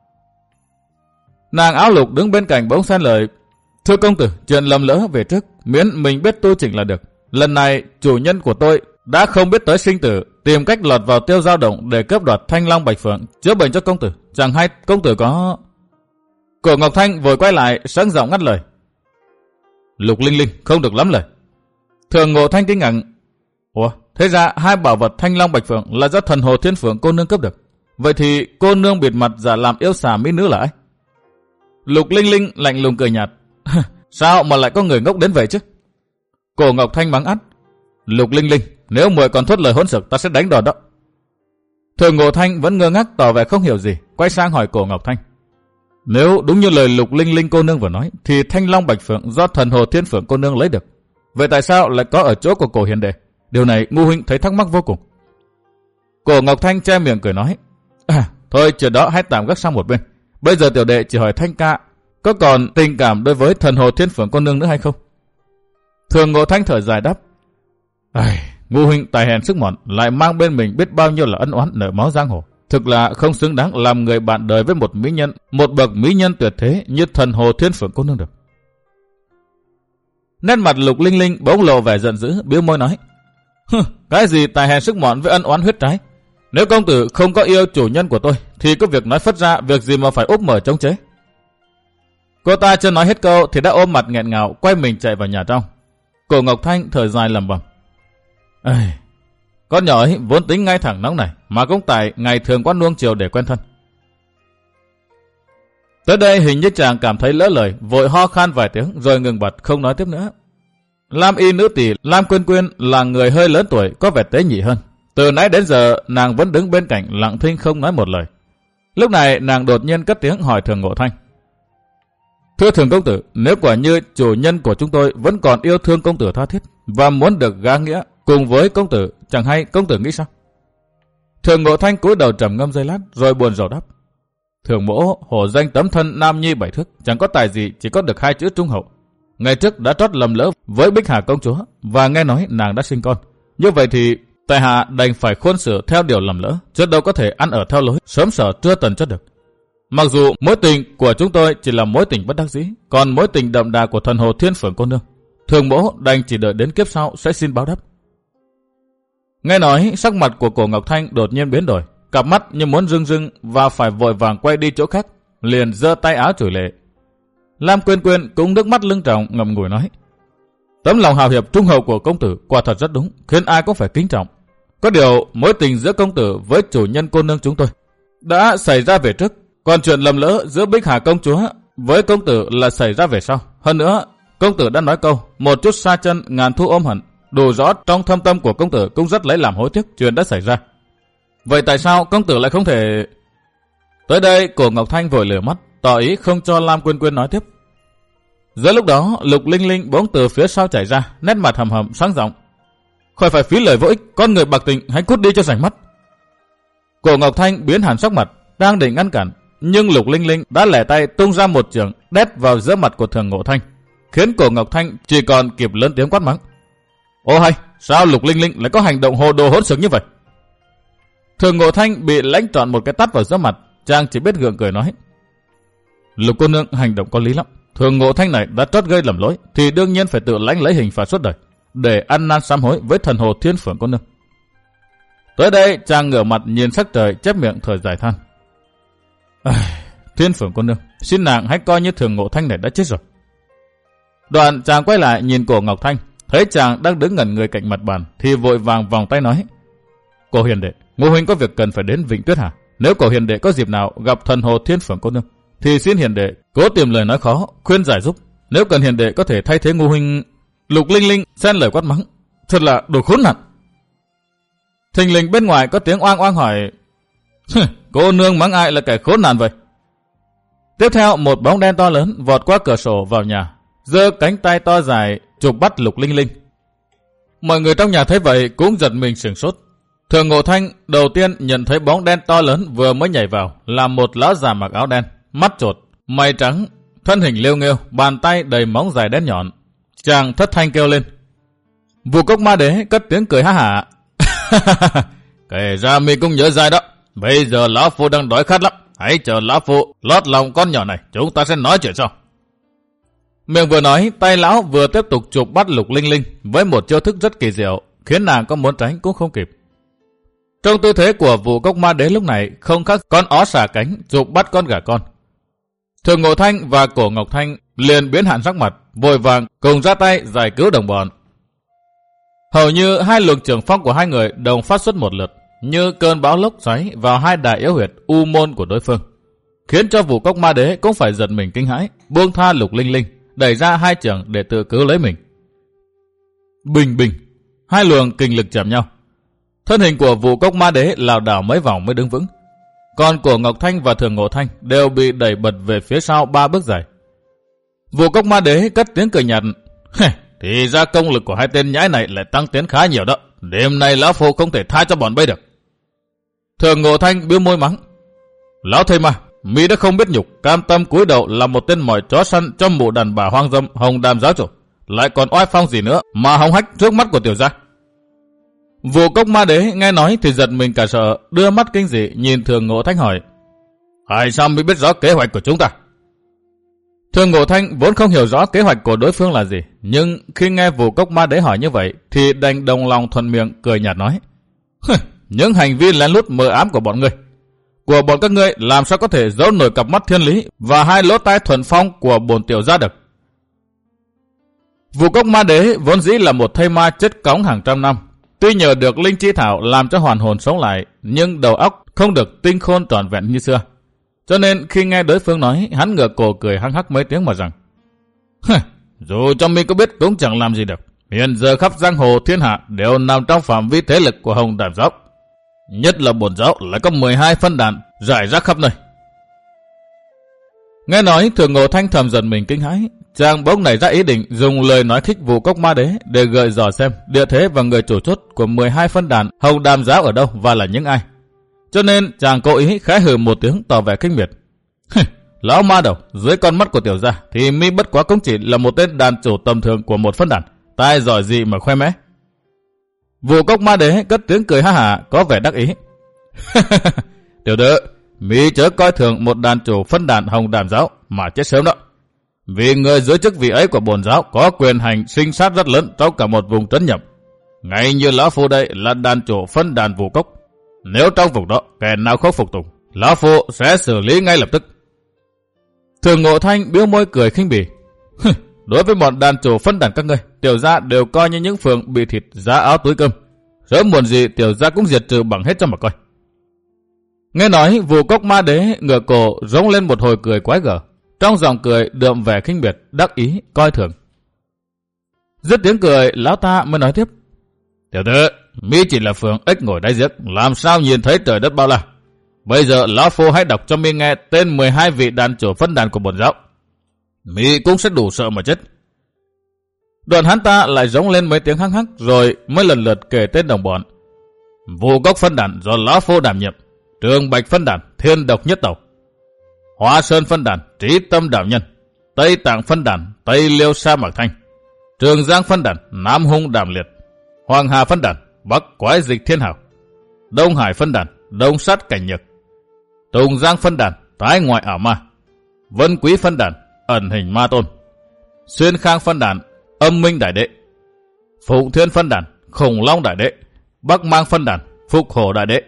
Nàng áo lục đứng bên cạnh bỗng xen lời. Thưa công tử, chuyện lầm lỡ về trước, miễn mình biết tu chỉnh là được. Lần này chủ nhân của tôi đã không biết tới sinh tử, tìm cách lọt vào Tiêu Giao Động để cướp đoạt Thanh Long Bạch Phượng, chữa bệnh cho công tử. Chẳng hay công tử có... Cổ Ngọc Thanh vội quay lại, sẵn giọng ngắt lời. Lục Linh Linh không được lắm lời. Thường Ngộ Thanh kinh ngạc. Ủa, thế ra hai bảo vật Thanh Long Bạch Phượng là do Thần Hồ Thiên Phượng cô nương cướp được. Vậy thì cô nương bịt mặt giả làm yêu xà mỹ nữ là ai? Lục Linh Linh lạnh lùng cười nhạt. Sao mà lại có người ngốc đến vậy chứ? Cổ Ngọc Thanh mắng ắt. Lục Linh Linh, nếu muội còn thốt lời hỗn xược ta sẽ đánh đòn đó. Thường Ngộ Thanh vẫn ngơ ngác tỏ vẻ không hiểu gì, quay sang hỏi Cổ Ngọc Thanh. Nếu đúng như lời Lục Linh Linh cô nương vừa nói, thì Thanh Long Bạch Phượng do Thần Hồ Thiên Phượng cô nương lấy được. Vậy tại sao lại có ở chỗ của Cổ hiền đệ? Điều này Ngô huynh thấy thắc mắc vô cùng. Cổ Ngọc Thanh che miệng cười nói. Thôi chuyện đó hãy tạm gác sang một bên. Bây giờ tiểu đệ chỉ hỏi Thanh ca có còn tình cảm đối với Thần Hồ Thiên Phượng cô nương nữa hay không? Thường Ngộ Thanh thở dài đáp. Ngô huynh tài hèn sức mọn, lại mang bên mình biết bao nhiêu là ân oán nợ máu giang hồ. Thực là không xứng đáng làm người bạn đời với một mỹ nhân, một bậc mỹ nhân tuyệt thế như Thần Hồ Thiên Phượng cô nương được. Nét mặt Lục Linh Linh bỗng lộ vẻ giận dữ, bĩu môi nói. Cái gì tài hèn sức mọn với ân oán huyết trái? Nếu công tử không có yêu chủ nhân của tôi, thì có việc nói phất ra, việc gì mà phải úp mở chống chế. Cô ta chưa nói hết câu thì đã ôm mặt nghẹn ngào quay mình chạy vào nhà trong. Cổ Ngọc Thanh thở dài lẩm bẩm. Con nhỏ ấy vốn tính ngay thẳng nóng này, mà cũng tại ngày thường quá nuông chiều để quen thân. Tới đây hình như chàng cảm thấy lỡ lời, vội ho khan vài tiếng rồi ngừng bặt không nói tiếp nữa. Lam y nữ tỷ Lam Quyên Quyên là người hơi lớn tuổi, có vẻ tế nhị hơn. Từ nãy đến giờ nàng vẫn đứng bên cạnh lặng thinh không nói một lời. Lúc này nàng đột nhiên cất tiếng hỏi Thường Ngộ Thanh. Thưa Thường công tử, nếu quả như chủ nhân của chúng tôi vẫn còn yêu thương công tử tha thiết và muốn được gá nghĩa, cùng với công tử, chẳng hay công tử nghĩ sao? Thường Ngộ Thanh cúi đầu trầm ngâm giây lát rồi buồn rầu đáp. Thường mỗ hổ danh tấm thân nam nhi 7 thước, chẳng có tài gì, chỉ có được 2 chữ trung hậu. Ngày trước đã trót lầm lỡ với Bích Hà công chúa và nghe nói nàng đã sinh con. Như vậy thì tại hạ đành phải khuôn sửa theo điều lầm lỡ, chứ đâu có thể ăn ở theo lối sớm sở trưa tần cho được. Mặc dù mối tình của chúng tôi chỉ là mối tình bất đắc dĩ, còn mối tình đậm đà của thần hồ Thiên Phượng cô nương, Thường mỗ đành chỉ đợi đến kiếp sau sẽ xin báo đáp. Nghe nói sắc mặt của Cổ Ngọc Thanh đột nhiên biến đổi, cặp mắt như muốn rưng rưng và phải vội vàng quay đi chỗ khác, liền giơ tay áo chửi lệ. Lam Quyên Quyên cũng nước mắt lưng tròng ngậm ngùi nói: tấm lòng hào hiệp trung hậu của công tử quả thật rất đúng, khiến ai cũng phải kính trọng. Có điều mối tình giữa công tử với chủ nhân cô nương chúng tôi đã xảy ra về trước, còn chuyện lầm lỡ giữa Bích Hà công chúa với công tử là xảy ra về sau. Hơn nữa, công tử đã nói câu một chút sa chân ngàn thu ôm hận, đủ rõ trong thâm tâm của công tử cũng rất lấy làm hối tiếc chuyện đã xảy ra. Vậy tại sao công tử lại không thể... Tới đây Cổ Ngọc Thanh vội lửa mắt, tỏ ý không cho Lam Quyên Quyên nói tiếp. Giữa lúc đó Lục Linh Linh bỗng từ phía sau chạy ra, nét mặt hầm hầm sáng giọng: khỏi phải phí lời vô ích, con người bạc tình, hãy cút đi cho rảnh mắt. Cổ Ngọc Thanh biến hẳn sắc mặt, đang định ngăn cản, nhưng Lục Linh Linh đã lẻ tay tung ra một chưởng đét vào giữa mặt của Thường Ngộ Thanh, khiến Cổ Ngọc Thanh chỉ còn kịp lớn tiếng quát mắng: ô hay, sao Lục Linh Linh lại có hành động hồ đồ hỗn xược như vậy? Thường Ngộ Thanh bị lãnh trọn một cái tát vào giữa mặt, chàng chỉ biết gượng cười nói: Lục cô nương hành động có lý lắm, Thường Ngộ Thanh này đã trót gây lầm lỗi thì đương nhiên phải tự lãnh lấy hình phạt suốt đời, để ăn năn sám hối với thần hồ Thiên Phượng cô nương. Tới đây chàng ngửa mặt nhìn sắc trời, chép miệng thở dài than: Thiên Phượng cô nương, xin nàng hãy coi như Thường Ngộ Thanh này đã chết rồi. Đoạn chàng quay lại nhìn Cổ Ngọc Thanh, thấy chàng đang đứng ngẩn người cạnh mặt bàn thì vội vàng vòng tay nói: Cổ hiền đệ, Ngô huynh có việc cần phải đến Vịnh Tuyết Hà. Nếu cổ hiền đệ có dịp nào gặp thần hồ Thiên Phượng cô nương thì xin hiền đệ cố tìm lời nói khó khuyên giải giúp. Nếu cần hiền đệ có thể thay thế Ngô huynh. Lục Linh Linh xen lời quát mắng: thật là đồ khốn nạn. Thình lình bên ngoài có tiếng oang oang hỏi: cô nương mắng ai là kẻ khốn nạn vậy? Tiếp theo một bóng đen to lớn vọt qua cửa sổ vào nhà, giơ cánh tay to dài chụp bắt Lục Linh Linh. Mọi người trong nhà thấy vậy cũng giật mình sửng sốt. Thường Ngộ Thanh đầu tiên nhận thấy bóng đen to lớn vừa mới nhảy vào là một lão già mặc áo đen, mắt chột, mày trắng, thân hình liêu nghêu, bàn tay đầy móng dài đen nhọn. Chàng thất thanh kêu lên. Vu Cốc Ma Đế cất tiếng cười ha hả: kể ra mi cũng nhớ dài đó. Bây giờ lão phu đang đói khát lắm, hãy chờ lão phu lót lòng con nhỏ này, chúng ta sẽ nói chuyện sau. Miệng vừa nói, tay lão vừa tiếp tục chụp bắt Lục Linh Linh với một chiêu thức rất kỳ diệu, khiến nàng có muốn tránh cũng không kịp. Trong tư thế của Vu Cốc Ma Đế lúc này không khác con ó xả cánh chụp bắt con gà con. Thường Ngộ Thanh và Cổ Ngọc Thanh liền biến hẳn sắc mặt, vội vàng cùng ra tay giải cứu đồng bọn. Hầu như hai luồng trường phong của hai người đồng phát xuất một lượt, như cơn bão lốc xoáy vào hai đại yếu huyệt u môn của đối phương, khiến cho Vu Cốc Ma Đế cũng phải giật mình kinh hãi, buông tha Lục Linh Linh, đẩy ra hai chưởng để tự cứu lấy mình. Bình bình, hai luồng kình lực chạm nhau. Thân hình của Vu Cốc Ma Đế lảo đảo mấy vòng mới đứng vững, còn của Ngọc Thanh và Thường Ngộ Thanh đều bị đẩy bật về phía sau 3 bước dài. Vu Cốc Ma Đế cất tiếng cười nhạt: thì ra công lực của hai tên nhãi này lại tăng tiến khá nhiều đó. Đêm nay lão phu không thể tha cho bọn bay được. Thường Ngộ Thanh biếu môi mắng: lão thầy mà, mi đã không biết nhục, cam tâm cúi đầu là một tên mỏi chó săn cho mụ đàn bà hoang dâm Hồng Đàm giáo chủ, lại còn oai phong gì nữa mà hòng hách trước mắt của tiểu gia. Vu Cốc Ma Đế nghe nói thì giật mình cả sợ, đưa mắt kinh dị nhìn Thường Ngộ Thanh hỏi: tại sao mi biết rõ kế hoạch của chúng ta? Thường Ngộ Thanh vốn không hiểu rõ kế hoạch của đối phương là gì, nhưng khi nghe Vu Cốc Ma Đế hỏi như vậy thì đành đồng lòng thuận miệng cười nhạt nói: những hành vi lén lút mờ ám của bọn các ngươi làm sao có thể giấu nổi cặp mắt thiên lý và hai lỗ tai thuần phong của bổn tiểu gia được. Vu Cốc Ma Đế vốn dĩ là một thây ma chết cóng hàng trăm năm, tuy nhờ được linh chi thảo làm cho hoàn hồn sống lại, nhưng đầu óc không được tinh khôn trọn vẹn như xưa. Cho nên khi nghe đối phương nói, hắn ngửa cổ cười hăng hắc mấy tiếng mà rằng: dù cho mình có biết cũng chẳng làm gì được. Hiện giờ khắp giang hồ thiên hạ đều nằm trong phạm vi thế lực của Hồng Đàm giáo, nhất là bổn giáo lại có 12 phân đàn rải rác khắp nơi. Nghe nói Thường Ngộ Thanh thầm giận mình kinh hãi, chàng bỗng nảy ra ý định dùng lời nói khích Vụ Cốc Ma Đế để gợi dò xem địa thế và người chủ chốt của 12 phân đàn Hồng Đàm giáo ở đâu và là những ai. Cho nên chàng cố ý khẽ hừ một tiếng tỏ vẻ khinh miệt. Lão ma đầu, dưới con mắt của tiểu gia thì mi bất quá cũng chỉ là một tên đàn chủ tầm thường của một phân đàn, tai giỏi gì mà khoe mẽ. Vụ Cốc Ma Đế cất tiếng cười ha hả có vẻ đắc ý. Tiểu tử, mi chớ coi thường một đàn chủ phân đàn Hồng Đàm giáo mà chết sớm đó. Vì người dưới chức vị ấy của bổn giáo có quyền hành sinh sát rất lớn trong cả một vùng trấn nhậm. Ngay như lão phu đây là đàn chủ phân đàn Vụ Cốc. Nếu trong vùng đó kẻ nào không phục tùng, lão phu sẽ xử lý ngay lập tức. Thường Ngộ Thanh biếu môi cười khinh bỉ. Đối với bọn đàn chủ phân đàn các ngươi, tiểu gia đều coi như những phường bị thịt giá áo túi cơm. Sớm muộn gì tiểu gia cũng diệt trừ bằng hết cho mà coi. Nghe nói Vụ Cốc Ma Đế ngửa cổ rống lên một hồi cười quái gở. Trong giọng cười đượm vẻ khinh biệt, đắc ý, coi thường. Dứt tiếng cười, lão ta mới nói tiếp. Tiểu tử, mi chỉ là phường ếch ngồi đáy giếc, làm sao nhìn thấy trời đất bao la. Bây giờ lão phu hãy đọc cho mi nghe tên 12 vị đàn chủ phân đàn của bổn giáo. Mi cũng sẽ đủ sợ mà chết. Đoạn hắn ta lại rống lên mấy tiếng hăng hắc rồi mới lần lượt kể tên đồng bọn. Vụ Cốc phân đàn do lão phu đảm nhiệm, Trường Bạch phân đàn Thiên Độc Nhất Tẩu, Hóa Sơn phân đàn Trí Tâm Đạo Nhân, Tây Tạng phân đàn Tây Liêu Sa Mạc Thanh, Trường Giang phân đàn Nam Hung Đàm Liệt, Hoàng Hà phân đàn Bắc Quái Dịch Thiên Hảo, Đông Hải phân đàn Đông Sát Cảnh Nhược, Tùng Giang phân đàn Tái Ngoại Ảo Ma, Vân Quý phân đàn Ẩn Hình Ma Tôn, Xuyên Khang phân đàn Âm Minh Đại Đệ, Phụng Thiên phân đàn Khủng Long Đại Đệ, Bắc Mang phân đàn Phục Hổ Đại Đệ.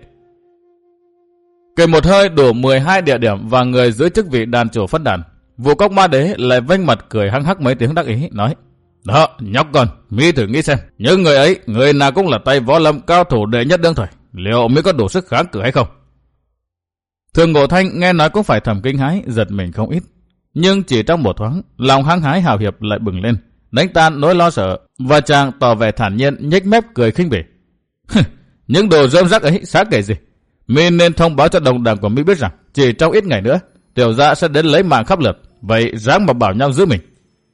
Kể một hơi đủ 12 địa điểm và người giữ chức vị đàn chủ phân đàn, Vụ Cốc Ma Đế lại vênh mặt cười hăng hắc mấy tiếng đắc ý, nói: Đó, nhóc con, mi thử nghĩ xem, những người ấy, người nào cũng là tay võ lâm cao thủ đệ nhất đương thời, liệu mi có đủ sức kháng cự hay không? Thường Ngộ Thanh nghe nói cũng phải thầm kinh hãi, giật mình không ít. Nhưng chỉ trong một thoáng, lòng hăng hái hào hiệp lại bừng lên, đánh tan nỗi lo sợ, và chàng tỏ vẻ thản nhiên, nhếch mép cười khinh bỉ. Những đồ rơm rắc ấy xá kể gì? Mi nên thông báo cho đồng đảng của mi biết rằng chỉ trong ít ngày nữa, tiểu gia sẽ đến lấy mạng khắp lượt, vậy ráng mà bảo nhau giữ mình.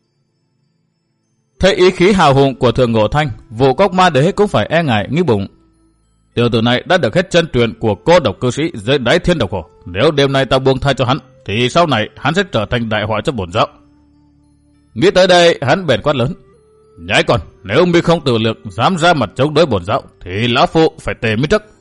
Thấy ý khí hào hùng của Thường Ngộ Thanh, Vụ Cốc Ma Đế cũng phải e ngại nghĩ bụng. Tiểu tử này đã được hết chân truyền của cô độc cư sĩ dưới đáy thiên độc hồ. Nếu đêm nay ta buông tha cho hắn, thì sau này hắn sẽ trở thành đại họa cho bổn giáo. Nghĩ tới đây, hắn bèn quát lớn: Nhãi con, nếu mi không tự lực dám ra mặt chống đối bổn giáo, thì lão phu phải tề mi trước.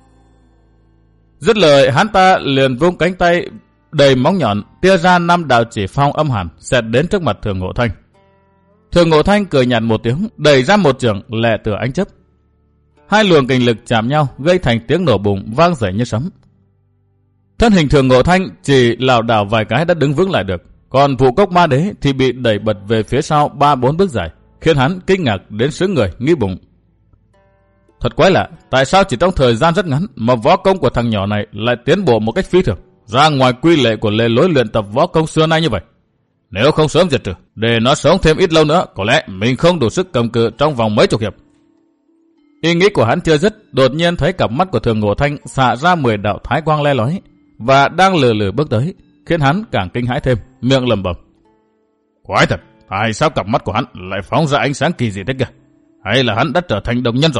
Dứt lời, hắn ta liền vung cánh tay đầy móng nhọn, tia ra 5 đạo chỉ phong âm hàn, xẹt đến trước mặt Thường Ngộ Thanh. Thường Ngộ Thanh cười nhạt một tiếng, đẩy ra một chưởng lẹ tựa ánh chớp. Hai luồng kình lực chạm nhau, gây thành tiếng nổ bùng vang dậy như sấm. Thân hình Thường Ngộ Thanh chỉ lảo đảo vài cái đã đứng vững lại được, còn Vụ Cốc Ma Đế thì bị đẩy bật về phía sau 3-4 bước dài, khiến hắn kinh ngạc đến sững người, nghĩ bụng. Thật quái lạ, tại sao chỉ trong thời gian rất ngắn mà võ công của thằng nhỏ này lại tiến bộ một cách phi thường, ra ngoài quy lệ của lề lối luyện tập võ công xưa nay như vậy? Nếu không sớm diệt trừ, để nó sống thêm ít lâu nữa, có lẽ mình không đủ sức cầm cự trong vòng mấy chục hiệp. Ý nghĩ của hắn chưa dứt, đột nhiên thấy cặp mắt của Thường Ngộ Thanh xạ ra 10 đạo thái quang le lói và đang lừ lừ bước tới, khiến hắn càng kinh hãi thêm, miệng lẩm bẩm: Quái thật, tại sao cặp mắt của hắn lại phóng ra ánh sáng kỳ dị thế kìa? Hay là hắn đã trở thành đồng nhân rồi?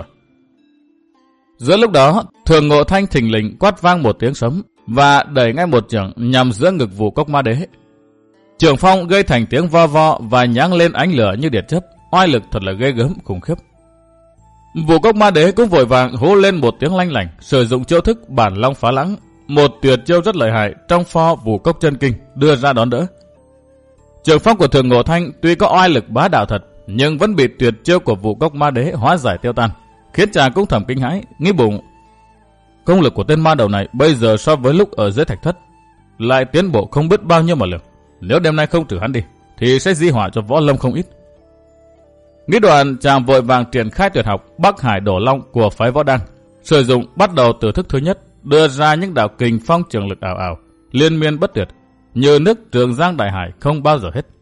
Giữa lúc đó, Thường Ngộ Thanh thình lình quát vang một tiếng sấm và đẩy ngay một chưởng nhằm giữa ngực Vụ Cốc Ma Đế. Chưởng phong gây thành tiếng vo vo và nháng lên ánh lửa như điện chớp, oai lực thật là ghê gớm khủng khiếp. Vụ Cốc Ma Đế cũng vội vàng hú lên một tiếng lanh lảnh, sử dụng chiêu thức Bản Long Phá Lãng, một tuyệt chiêu rất lợi hại trong pho Vụ Cốc Chân Kinh, đưa ra đón đỡ. Chưởng phong của Thường Ngộ Thanh tuy có oai lực bá đạo thật, nhưng vẫn bị tuyệt chiêu của Vụ Cốc Ma Đế hóa giải tiêu tan, khiến chàng cũng thầm kinh hãi, nghĩ bụng: công lực của tên ma đầu này bây giờ so với lúc ở dưới thạch thất lại tiến bộ không biết bao nhiêu mà lượng. Nếu đêm nay không trừ hắn đi, thì sẽ di họa cho võ lâm không ít. Nghĩ đoạn, chàng vội vàng triển khai tuyệt học Bắc Hải Đổ Long của phái Võ Đăng, sử dụng bắt đầu từ thức thứ nhất, đưa ra những đạo kình phong trường lực ảo ảo, liên miên bất tuyệt, như nước Trường Giang đại hải không bao giờ hết.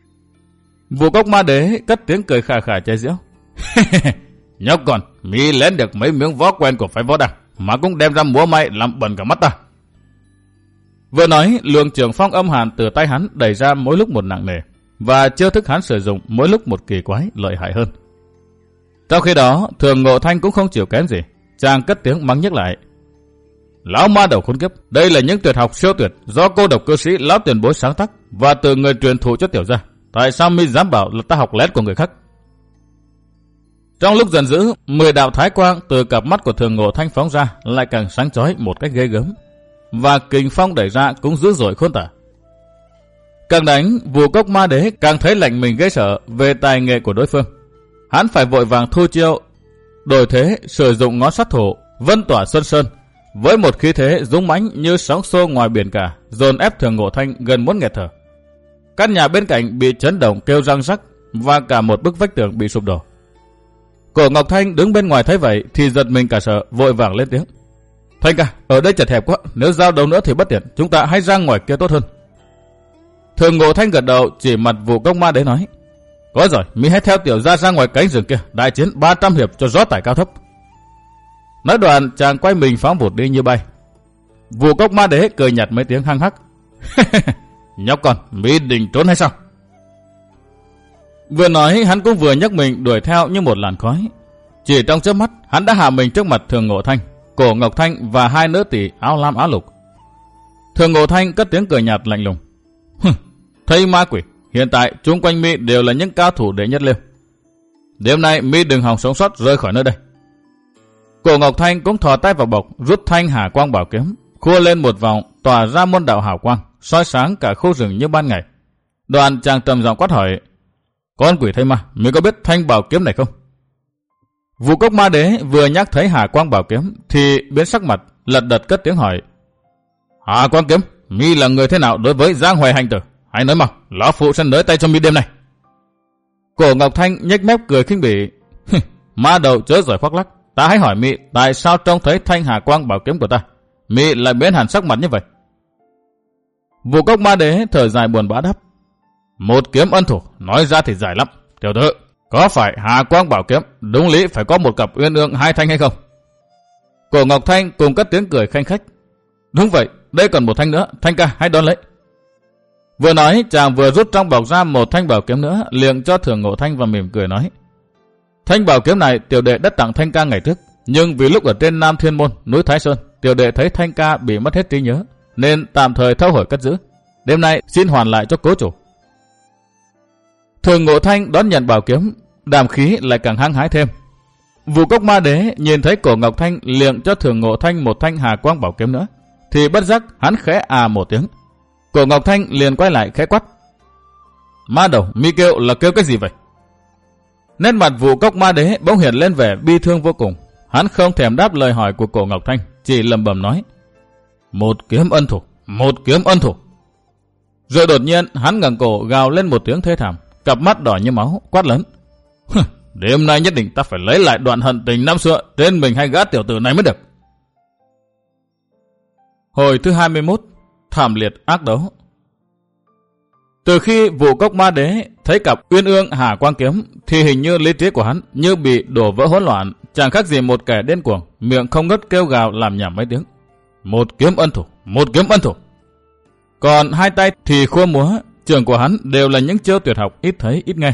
Vụ Cốc Ma Đế cất tiếng cười khà khà chế giễu: Nhóc con, mi lén được mấy miếng võ quen của phái Võ Đăng mà cũng đem ra múa may làm bẩn cả mắt ta. Vừa nói, luồng trường phong âm hàn từ tay hắn đẩy ra mỗi lúc một nặng nề. và chiêu thức hắn sử dụng mỗi lúc một kỳ quái lợi hại hơn. Trong khi đó, Thường Ngộ Thanh cũng không chịu kém gì, chàng cất tiếng mắng nhắc lại. Lão ma đầu khốn kiếp, đây là những tuyệt học siêu tuyệt do cô độc cư sĩ lão tiền bối sáng tác và từ người truyền thụ cho tiểu gia. Tại sao mi dám bảo là ta học lét của người khác? Trong lúc giận dữ, 10 đạo thái quang từ cặp mắt của Thường Ngộ Thanh phóng ra lại càng sáng chói một cách ghê gớm, và kình phong đẩy ra cũng dữ dội khôn tả. Càng đánh, Vu Cốc Ma Đế càng thấy lạnh mình ghê sợ về tài nghệ của đối phương. Hắn phải vội vàng thu chiêu, đổi thế sử dụng ngón sát thủ Vân Tỏa Xuân Sơn với một khí thế dũng mãnh như sóng xô ngoài biển cả, dồn ép Thường Ngộ Thanh gần muốn nghẹt thở. Căn nhà bên cạnh bị chấn động kêu răng rắc và cả một bức vách tường bị sụp đổ. Cổ Ngọc Thanh đứng bên ngoài thấy vậy thì giật mình cả sợ, vội vàng lên tiếng. Thanh ca, ở đây chật hẹp quá, nếu giao đấu nữa thì bất tiện, chúng ta hãy ra ngoài kia tốt hơn. Thường Ngộ Thanh gật đầu, chỉ mặt Vu Cốc Ma Đế nói. Có rồi, mi hãy theo tiểu gia ra ngoài cánh rừng kia, đại chiến 300 hiệp cho gió tải cao thấp. Nói đoạn chàng quay mình phóng vụt đi như bay. Vu Cốc Ma Đế cười nhạt mấy tiếng hăng hắc. Nhóc con, mi định trốn hay sao? Vừa nói hắn cũng vừa nhấc mình đuổi theo như một làn khói. Chỉ trong chớp mắt hắn đã hạ mình trước mặt Thường Ngộ Thanh, Cổ Ngọc Thanh và hai nữ tỷ áo lam áo lục. Thường Ngộ Thanh cất tiếng cười nhạt lạnh lùng. Thây ma quỷ, hiện tại chung quanh mi đều là những cao thủ đệ nhất liêu. Đêm nay mi đừng hòng sống sót rời khỏi nơi đây. Cổ Ngọc Thanh cũng thò tay vào bọc, rút thanh Hà Quang bảo kiếm, khua lên một vòng, tỏa ra môn đạo hào quang, soi sáng cả khu rừng như ban ngày. Đoạn chàng trầm giọng quát hỏi. Con quỷ thây ma, mi có biết thanh bảo kiếm này không? Vu Cốc Ma Đế vừa nhắc thấy Hà Quang bảo kiếm thì biến sắc mặt, lật đật cất tiếng hỏi. Hà Quang kiếm, mi là người thế nào đối với Giang Hoài hành tử? Hãy nói mau, lão phụ sẽ nới tay cho mi đêm này. Cổ Ngọc Thanh nhếch mép cười khinh bỉ. Ma đầu chớ giỏi khoác lác, ta hãy hỏi mi tại sao trông thấy thanh Hà Quang bảo kiếm của ta, mi lại biến hẳn sắc mặt như vậy? Vu Cốc Ma Đế thở dài buồn bã đáp. Một kiếm ân thủ, nói ra thì dài lắm. Tiểu tử, có phải Hà Quang bảo kiếm đúng lý phải có một cặp uyên ương hai thanh hay không? Cổ Ngọc Thanh cùng cất tiếng cười khanh khách. Đúng vậy, đây còn một thanh nữa, Thanh ca hãy đón lấy. Vừa nói chàng vừa rút trong bọc ra một thanh bảo kiếm nữa, liệng cho Thường Ngộ Thanh và mỉm cười nói. Thanh bảo kiếm này tiểu đệ đã tặng Thanh ca ngày trước, nhưng vì lúc ở trên Nam Thiên Môn, núi Thái Sơn, tiểu đệ thấy Thanh ca bị mất hết trí nhớ, nên tạm thời thâu hồi cất giữ. Đêm nay xin hoàn lại cho cố chủ. Thường Ngộ Thanh đón nhận bảo kiếm, đàm khí lại càng hăng hái thêm. Vu Cốc Ma Đế nhìn thấy Cổ Ngọc Thanh liệng cho Thường Ngộ Thanh một thanh Hà Quang bảo kiếm nữa, thì bất giác hắn khẽ một tiếng. Cổ Ngọc Thanh liền quay lại khẽ quát. Ma đầu, mi kêu là kêu cái gì vậy? Nét mặt Vu Cốc Ma Đế bỗng hiện lên vẻ bi thương vô cùng. Hắn không thèm đáp lời hỏi của Cổ Ngọc Thanh, chỉ lẩm bẩm nói. Một kiếm ân thủ, một kiếm ân thủ. Rồi đột nhiên hắn ngẩng cổ gào lên một tiếng thê thảm, cặp mắt đỏ như máu, quát lớn. Đêm nay nhất định ta phải lấy lại đoạn hận tình năm xưa trên mình hay gã tiểu tử này mới được. Hồi thứ 21, thảm liệt ác đấu. Từ khi Vu Cốc Ma Đế thấy cặp uyên ương Hà Quang kiếm thì hình như lý trí của hắn như bị đổ vỡ hỗn loạn, chẳng khác gì một kẻ điên cuồng, miệng không ngớt kêu gào làm nhảm mấy tiếng. Một kiếm ân thủ, một kiếm ân thủ. Còn hai tay thì khua múa, trường của hắn đều là những chiêu tuyệt học ít thấy ít nghe.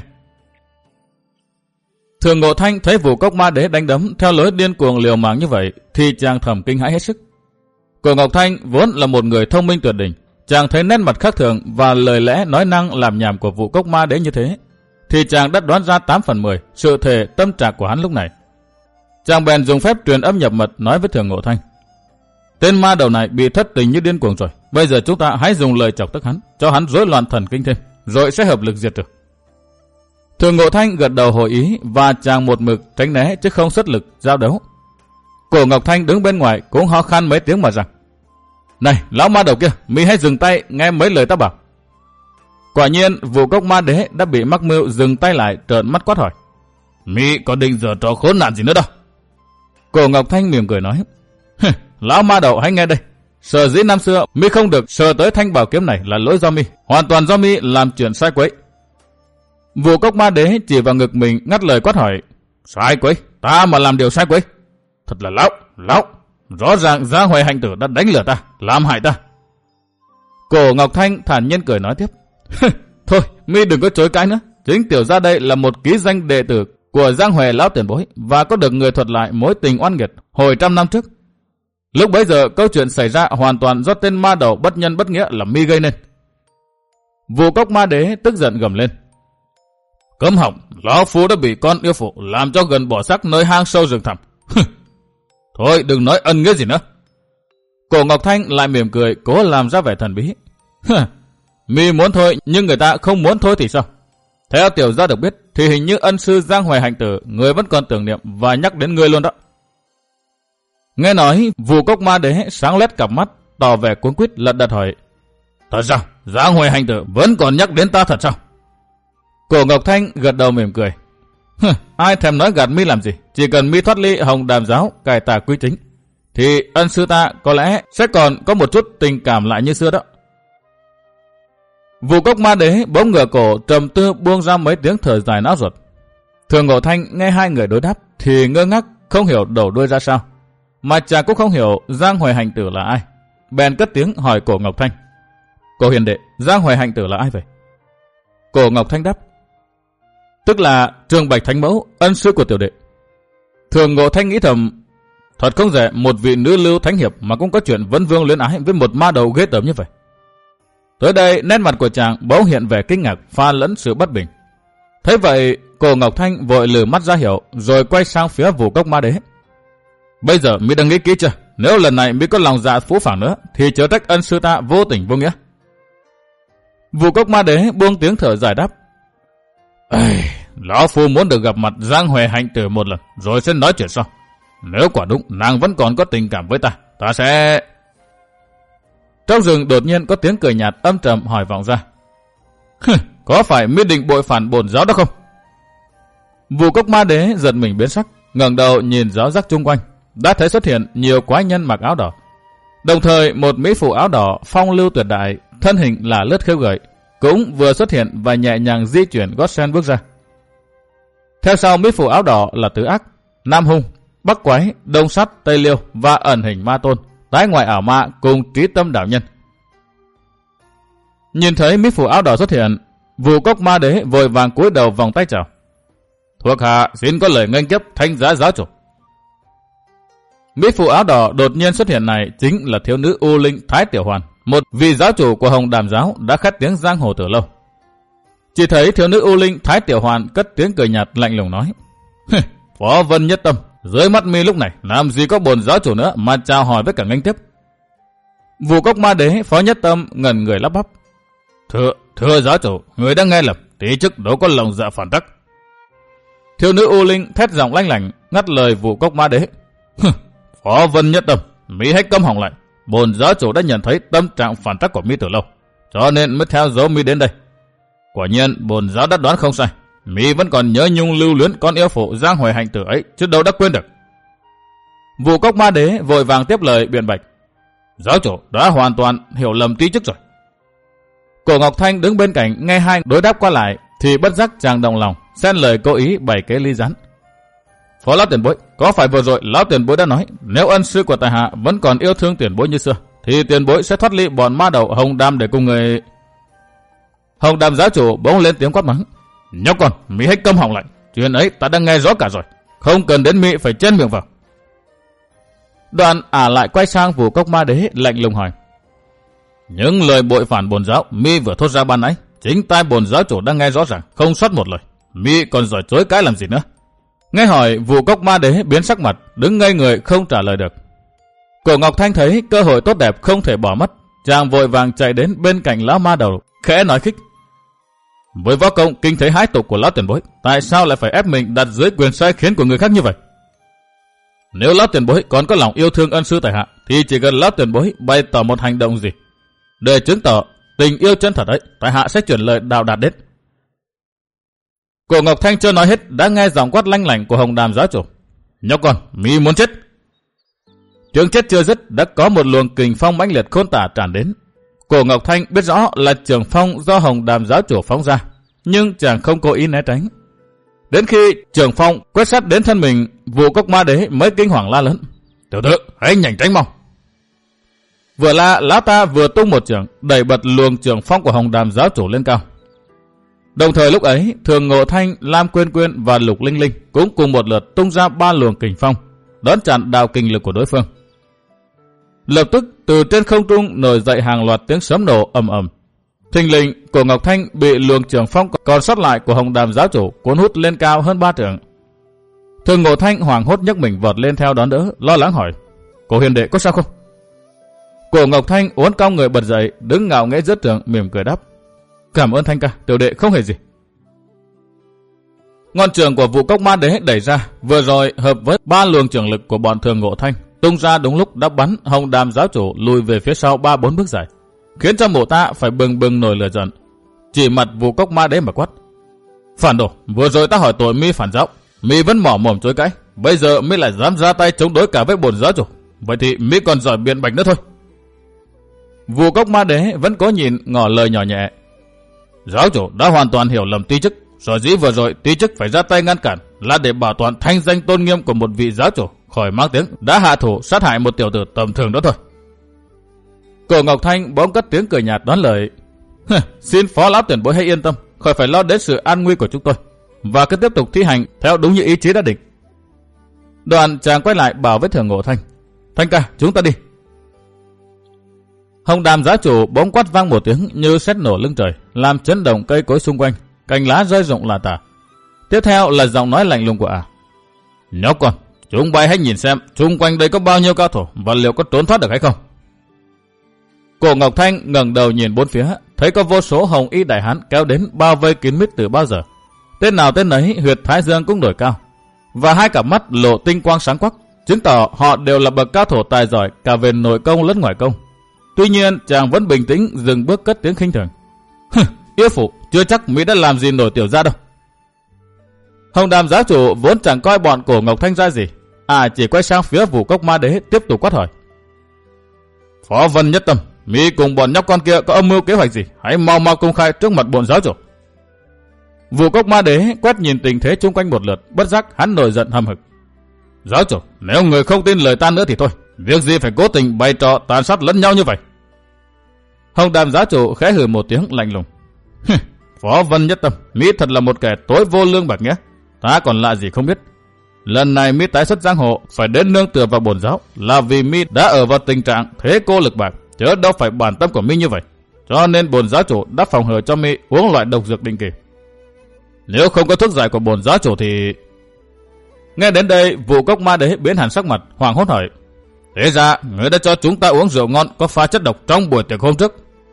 Thường Ngộ Thanh thấy Vu Cốc Ma Đế đánh đấm theo lối điên cuồng liều mạng như vậy thì chàng thầm kinh hãi hết sức. Cổ Ngọc Thanh vốn là một người thông minh tuyệt đỉnh, chàng thấy nét mặt khác thường và lời lẽ nói năng làm nhảm của Vu Cốc Ma Đế như thế, thì chàng đã đoán ra 8 phần 10 sự thể tâm trạng của hắn lúc này. Chàng bèn dùng phép truyền âm nhập mật nói với Thường Ngộ Thanh. Tên ma đầu này bị thất tình như điên cuồng rồi, bây giờ chúng ta hãy dùng lời chọc tức hắn, cho hắn rối loạn thần kinh thêm, rồi sẽ hợp lực diệt trừ. Thường Ngộ Thanh gật đầu hội ý và chàng một mực tránh né chứ không xuất lực giao đấu. Cổ Ngọc Thanh đứng bên ngoài cũng ho khan mấy tiếng mà rằng. Này, lão ma đầu kia, mi hãy dừng tay nghe mấy lời ta bảo. Quả nhiên, Vu Cốc Ma Đế đã bị mắc mưu dừng tay lại, trợn mắt quát hỏi. Mi có định giở trò khốn nạn gì nữa đâu? Cổ Ngọc Thanh mỉm cười nói. Lão ma đầu hãy nghe đây. Sở dĩ năm xưa mi không được sờ tới thanh bảo kiếm này là lỗi do mi, hoàn toàn do mi làm chuyện sai quấy. Vu Cốc Ma Đế chỉ vào ngực mình ngắt lời quát hỏi. Sai quấy? Ta mà làm điều sai quấy? Thật là lão, rõ ràng Giang Hoài hành tử đã đánh lừa ta, làm hại ta. Cổ Ngọc Thanh thản nhiên cười nói tiếp. Thôi, mi đừng có chối cãi nữa. Chính tiểu gia đây là một ký danh đệ tử của Giang Huệ lão tiền bối và có được người thuật lại mối tình oan nghiệt hồi 100 năm trước. Lúc bấy giờ câu chuyện xảy ra hoàn toàn do tên ma đầu bất nhân bất nghĩa là mi gây nên. Vu Cốc Ma Đế tức giận gầm lên. Cấm họng, lão phu đã bị con yêu phụ làm cho gần bỏ xác nơi hang sâu rừng thẳm. Thôi đừng nói ân nghĩa gì nữa. Cổ Ngọc Thanh lại mỉm cười cố làm ra vẻ thần bí. Mi muốn thôi nhưng người ta không muốn thôi thì sao? Theo tiểu gia được biết thì hình như ân sư Giang Hoài Hạnh Tử người vẫn còn tưởng niệm và nhắc đến ngươi luôn đó. Nghe nói Vu Cốc Ma Đế sáng lét cặp mắt tỏ vẻ cuống quýt lật đật hỏi. Thật sao? Giang Hoài Hạnh Tử vẫn còn nhắc đến ta thật sao? Cổ Ngọc Thanh gật đầu mỉm cười. Ai thèm nói gạt mi làm gì? Chỉ cần mi thoát ly Hồng Đàm giáo cải tà quy chính thì ân sư ta có lẽ sẽ còn có một chút tình cảm lại như xưa đó. Vu Cốc Ma Đế bỗng ngửa cổ trầm tư buông ra mấy tiếng thở dài não ruột. Thường Ngộ Thanh nghe hai người đối đáp thì ngơ ngác không hiểu đầu đuôi ra sao, mà chàng cũng không hiểu Giang Hoài Hạnh Tử là ai. Bèn cất tiếng hỏi Cổ Ngọc Thanh. Cổ hiền đệ, Giang Hoài Hạnh Tử là ai vậy? Cổ Ngọc Thanh đáp. Tức là Trường Bạch Thánh Mẫu, ân sư của tiểu đệ. Thường Ngộ Thanh nghĩ thầm, thật không dễ một vị nữ lưu thánh hiệp mà cũng có chuyện vấn vương luyến ái với một ma đầu ghê tởm như vậy. Tới đây nét mặt của chàng bỗng hiện vẻ kinh ngạc pha lẫn sự bất bình. Thế vậy Cổ Ngọc Thanh vội lừ mắt ra hiệu rồi quay sang phía Vu Cốc Ma Đế. Bây giờ mi đang nghĩ kỹ chưa? Nếu lần này mi có lòng dạ phũ phàng nữa thì chớ trách ân sư ta vô tình vô nghĩa. Vu Cốc Ma Đế buông tiếng thở dài đáp. Lão phu muốn được gặp mặt Giang Hoài Hạnh Tử một lần rồi sẽ nói chuyện sau. Nếu quả đúng nàng vẫn còn có tình cảm với ta, ta sẽ... Trong rừng đột nhiên có tiếng cười nhạt âm trầm hỏi vọng ra. Có phải mi định bội phản bổn giáo đó không? Vu Cốc Ma Đế giật mình biến sắc, ngẩng đầu nhìn giáo giác chung quanh, đã thấy xuất hiện nhiều quái nhân mặc áo đỏ. Đồng thời một mỹ phụ áo đỏ phong lưu tuyệt đại, thân hình là lướt khêu gợi, cũng vừa xuất hiện và nhẹ nhàng di chuyển gót sen bước ra. Theo sau mỹ phụ áo đỏ là Tứ Ác, Nam Hung, Bắc Quái, Đông Sắt, Tây Liêu và ẩn hình Ma Tôn, tái ngoại ảo ma cùng Trí Tâm đạo nhân. Nhìn thấy mỹ phụ áo đỏ xuất hiện, Vu Cốc Ma Đế vội vàng cúi đầu vòng tay chào. Thuộc hạ xin có lời nghênh tiếp thánh giá giáo chủ. Mỹ phụ áo đỏ đột nhiên xuất hiện này chính là thiếu nữ U Linh Thái Tiểu Hoàn, một vị giáo chủ của Hồng Đàm giáo đã khét tiếng giang hồ từ lâu. Chỉ thấy thiếu nữ U Linh Thái Tiểu Hoàn cất tiếng cười nhạt lạnh lùng nói. Phó Vân Nhất Tâm, dưới mắt mi lúc này làm gì có bổn giáo chủ nữa mà chào hỏi với cả nghênh tiếp. Vu Cốc Ma Đế Phó Nhất Tâm ngẩn người lắp bắp. Thưa giáo chủ, người đã nghe lầm, tí chức đâu có lòng dạ phản tắc. Thiếu nữ U Linh thét giọng lanh lảnh ngắt lời Vu Cốc Ma Đế. Phó Vân Nhất Tâm, mi hãy câm họng lại. Bổn giáo chủ đã nhận thấy tâm trạng phản tắc của mi từ lâu, cho nên mới theo dấu mi đến đây. Quả nhiên bổn giáo đã đoán không sai, mi vẫn còn nhớ nhung lưu luyến con yêu phụ Giang Hoài Hạnh Tử ấy, chứ đâu đã quên được. Vu Cốc Ma Đế vội vàng tiếp lời biện bạch. Giáo chủ đã hoàn toàn hiểu lầm tí chức rồi. Cổ Ngọc Thanh đứng bên cạnh nghe hai đối đáp qua lại thì bất giác chàng đồng lòng, xen lời cố ý bày kế ly gián. Phó lão tiền bối, có phải vừa rồi lão tiền bối đã nói nếu ân sư của tại hạ vẫn còn yêu thương tiền bối như xưa thì tiền bối sẽ thoát ly bọn ma đầu Hồng Đàm để cùng người... Hồng Đàm giáo chủ bỗng lên tiếng quát mắng. Nhóc con, mi hãy câm họng lại, chuyện ấy ta đã nghe rõ cả rồi, không cần đến mi phải chen miệng vào. Đoạn lại quay sang Vu Cốc Ma Đế lạnh lùng hỏi. Những lời bội phản bổn giáo mi vừa thốt ra ban nãy, chính tai bổn giáo chủ đang nghe rõ ràng, không sót một lời. Mi còn giỏi chối cãi làm gì nữa? Nghe hỏi, Vu Cốc Ma Đế biến sắc mặt, đứng ngây người không trả lời được. Cổ Ngọc Thanh thấy cơ hội tốt đẹp không thể bỏ mất, chàng vội vàng chạy đến bên cạnh lão ma đầu, khẽ nói khích. Với võ công kinh thế hái tục của lão tiền bối, tại sao lại phải ép mình đặt dưới quyền sai khiến của người khác như vậy? Nếu lão tiền bối còn có lòng yêu thương ân sư tại hạ, thì chỉ cần lão tiền bối bày tỏ một hành động gì để chứng tỏ tình yêu chân thật ấy, tại hạ sẽ chuyển lời đào đạt đến. Cổ Ngọc Thanh chưa nói hết đã nghe giọng quát lanh lảnh của Hồng Đàm giáo chủ. Nhóc con, mi muốn chết? Tiếng chết chưa dứt đã có một luồng kình phong mãnh liệt khôn tả tràn đến. Cổ Ngọc Thanh biết rõ là trường phong do Hồng Đàm giáo chủ phóng ra, nhưng chàng không cố ý né tránh. Đến khi trường phong quét sát đến thân mình, Vu Cốc Ma Đế mới kinh hoàng la lớn. Tiểu tử, hãy nhanh tránh mau. Vừa la, lão ta vừa tung một trường, đẩy bật luồng trường phong của Hồng Đàm giáo chủ lên cao. Đồng thời lúc ấy, Thường Ngộ Thanh, Lam Quyên Quyên và Lục Linh Linh cũng cùng một lượt tung ra 3 luồng kình phong, đón chặn đạo kình lực của đối phương. Lập tức từ trên không trung nổi dậy hàng loạt tiếng sấm nổ ầm ầm. Thình lình, Cổ Ngọc Thanh bị luồng trường phong còn sót lại của Hồng Đàm giáo chủ cuốn hút lên cao hơn 3 trượng. Thường Ngộ Thanh hoảng hốt nhấc mình vọt lên theo đón đỡ, lo lắng hỏi: "Cổ hiền đệ có sao không?" Cổ Ngọc Thanh uốn cong người bật dậy, đứng ngạo nghễ giữa trường, mỉm cười đáp: "Cảm ơn Thanh ca, tiểu đệ không hề gì." Ngọn trường của Vụ Cốc Ma Đế đẩy ra, vừa rồi hợp với 3 luồng trường lực của bọn Thường Ngộ Thanh, tung ra đúng lúc đã bắn Hồng Đàm giáo chủ lùi về phía sau 3-4 bước dài, khiến cho mộ ta phải bừng bừng nổi lửa giận, chỉ mặt Vụ Cốc Ma Đế mà quát: "Phản đồ, vừa rồi ta hỏi tội mi phản giáo, mi vẫn mỏ mồm chối cãi, bây giờ mi lại dám ra tay chống đối cả với bổn giáo chủ, vậy thì mi còn giỏi biện bạch nữa thôi." Vụ Cốc Ma Đế vẫn cố nhìn, ngỏ lời nhỏ nhẹ: "Giáo chủ đã hoàn toàn hiểu lầm ti chức, sở dĩ vừa rồi ti chức phải ra tay ngăn cản là để bảo toàn thanh danh tôn nghiêm của một vị giáo chủ khỏi mang tiếng đã hạ thủ sát hại một tiểu tử tầm thường đó thôi." Cổ Ngọc Thanh bỗng cất tiếng cười nhạt đón lời: "Xin phó lão tiền bối hãy yên tâm, khỏi phải lo đến sự an nguy của chúng tôi, và cứ tiếp tục thi hành theo đúng như ý chí đã định." Đoạn chàng quay lại bảo với Thường Ngộ Thanh: "Thanh ca, chúng ta đi." Hồng Đàm giáo chủ bỗng quát vang một tiếng như sét nổ lưng trời, làm chấn động cây cối xung quanh, cành lá rơi rụng lả tả. Tiếp theo là giọng nói lạnh lùng của ả: "Nhóc con, chúng bay hãy nhìn xem xung quanh đây có bao nhiêu cao thủ và liệu có trốn thoát được hay không." Cổ Ngọc Thanh ngẩng đầu nhìn bốn phía, thấy có vô số hồng y đại hán kéo đến bao vây kín mít từ bao giờ. Tên nào tên ấy huyệt thái dương cũng đổi cao, và hai cặp mắt lộ tinh quang sáng quắc, chứng tỏ họ đều là bậc cao thủ tài giỏi cả về nội công lẫn ngoài công. Tuy nhiên chàng vẫn bình tĩnh dừng bước cất tiếng khinh thường: "Yêu phụ, chưa chắc mỹ đã làm gì nổi tiểu gia đâu." Hồng Đàm giáo chủ vốn chẳng coi bọn Cổ Ngọc Thanh ra gì, chỉ quay sang phía Vụ Cốc Ma Đế tiếp tục quát hỏi: "Phó Vân Nhất Tâm, mỹ cùng bọn nhóc con kia có âm mưu kế hoạch gì? Hãy mau mau công khai trước mặt bọn giáo chủ." Vụ Cốc Ma Đế quét nhìn tình thế chung quanh một lượt, bất giác hắn nổi giận hầm hực: "Giáo chủ, nếu người không tin lời ta nữa thì thôi, việc gì phải cố tình bày trò tàn sát lẫn nhau như vậy?" Hồng Đàm giáo chủ khẽ hừ một tiếng lạnh lùng: "Phó Vân Nhất Tâm, mỹ thật là một kẻ tối vô lương bạc nghĩa, ta còn lạ gì không biết. Lần này mỹ tái xuất giang hồ phải đến nương tựa vào bổn giáo là vì mỹ đã ở vào tình trạng thế cô lực bạc, chứ đâu phải bản tâm của mỹ như vậy. Cho nên bổn giáo chủ đã phòng hờ cho mỹ uống loại độc dược định kỳ. Nếu không có thuốc giải của bổn giáo chủ thì..." Nghe đến đây, Vụ Cốc Ma Đế biến hẳn sắc mặt, hoảng hốt hỏi: "Thế ra người đã cho chúng ta uống rượu ngon có pha chất độc trong buổi tiệc hôm trước?"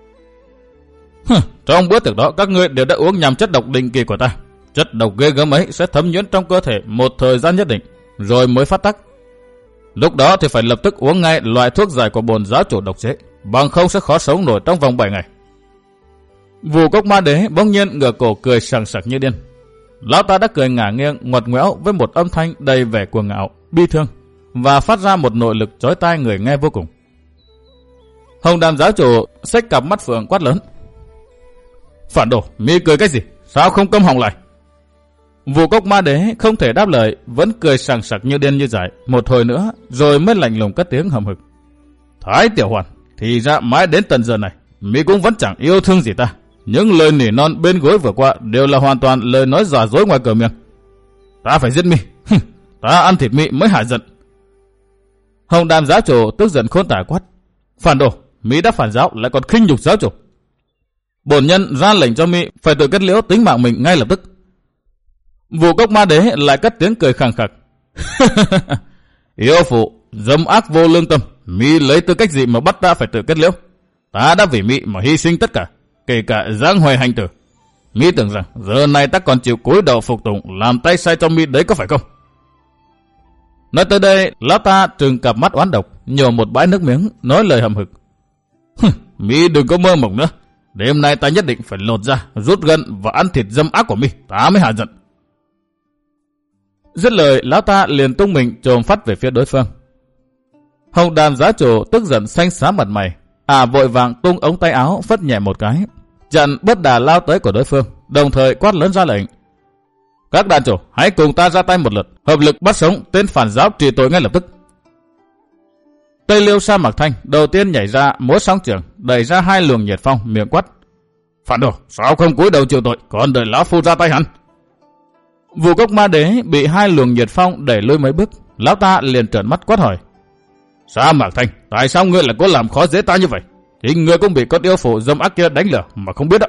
"Trong bữa tiệc đó các ngươi đều đã uống nhầm chất độc định kỳ của ta. Chất độc ghê gớm ấy sẽ thấm nhuyễn trong cơ thể một thời gian nhất định, rồi mới phát tác. Lúc đó thì phải lập tức uống ngay loại thuốc giải của bổn giáo chủ độc chế, bằng không sẽ khó sống nổi trong vòng 7 ngày. Vụ Cốc Ma Đế bỗng nhiên ngửa cổ cười sằng sặc như điên. Lão ta đã cười ngả nghiêng ngoặt ngoẽo với một âm thanh đầy vẻ cuồng ngạo, bi thương, và phát ra một nội lực chói tai người nghe vô cùng. Hồng Đàm giáo chủ xách cặp mắt phượng quát lớn: "Phản đồ, mi cười cái gì? Sao không câm họng lại?" Vụ Cốc Ma Đế không thể đáp lời, vẫn cười sằng sặc như điên như dại một hồi nữa, rồi mới lạnh lùng cất tiếng hầm hực: "Thái tiểu hoàn, thì ra mãi đến tận giờ này mi cũng vẫn chẳng yêu thương gì ta. Những lời nỉ non bên gối vừa qua đều là hoàn toàn lời nói giả dối ngoài cửa miệng. Ta phải giết mi, ta ăn thịt mi mới hả giận." Hồng Đàm giáo chủ tức giận khôn tả quát: "Phản đồ, mi đã phản giáo lại còn khinh nhục giáo chủ. Bổn nhân ra lệnh cho mi phải tự kết liễu tính mạng mình ngay lập tức." Vụ Cốc Ma Đế lại cất tiếng cười khẳng khặc: "Yêu phụ, dâm ác vô lương tâm, mi lấy tư cách gì mà bắt ta phải tự kết liễu? Ta đã vì mi mà hy sinh tất cả, kể cả giang hoài hành tử. Mi tưởng rằng giờ này ta còn chịu cúi đầu phục tùng làm tay sai cho mi đấy có phải không?" Nói tới đây, lão ta trừng cặp mắt oán độc, nhổ một bãi nước miếng, nói lời hầm hực: "Mi đừng có mơ mộng nữa. Đêm nay ta nhất định phải lột ra, rút gân và ăn thịt dâm ác của mi, ta mới hạ giận." Dứt lời, lão ta liền tung mình chồm phát về phía đối phương. Hồng Đàm giáo chủ tức giận xanh xám mặt mày, vội vàng tung ống tay áo phất nhẹ một cái, chặn bớt đà lao tới của đối phương, đồng thời quát lớn ra lệnh: "Các đàn chủ, hãy cùng ta ra tay một lượt, hợp lực bắt sống tên phản giáo trị tội ngay lập tức." Tây Liêu Sa Mạc Thanh đầu tiên nhảy ra múa song trường, đẩy ra hai luồng nhiệt phong, miệng quát: Phản đồ, sao không cúi đầu chịu tội, còn đợi lão phu ra tay hắn? Vu Cốc Ma Đế bị hai luồng nhiệt phong đẩy lùi mấy bước, lão ta liền trợn mắt quát hỏi: Sa Mạc Thanh, tại sao ngươi lại có làm khó dễ ta như vậy? Chính ngươi cũng bị con yêu phụ dâm ác kia đánh lừa mà không biết đó.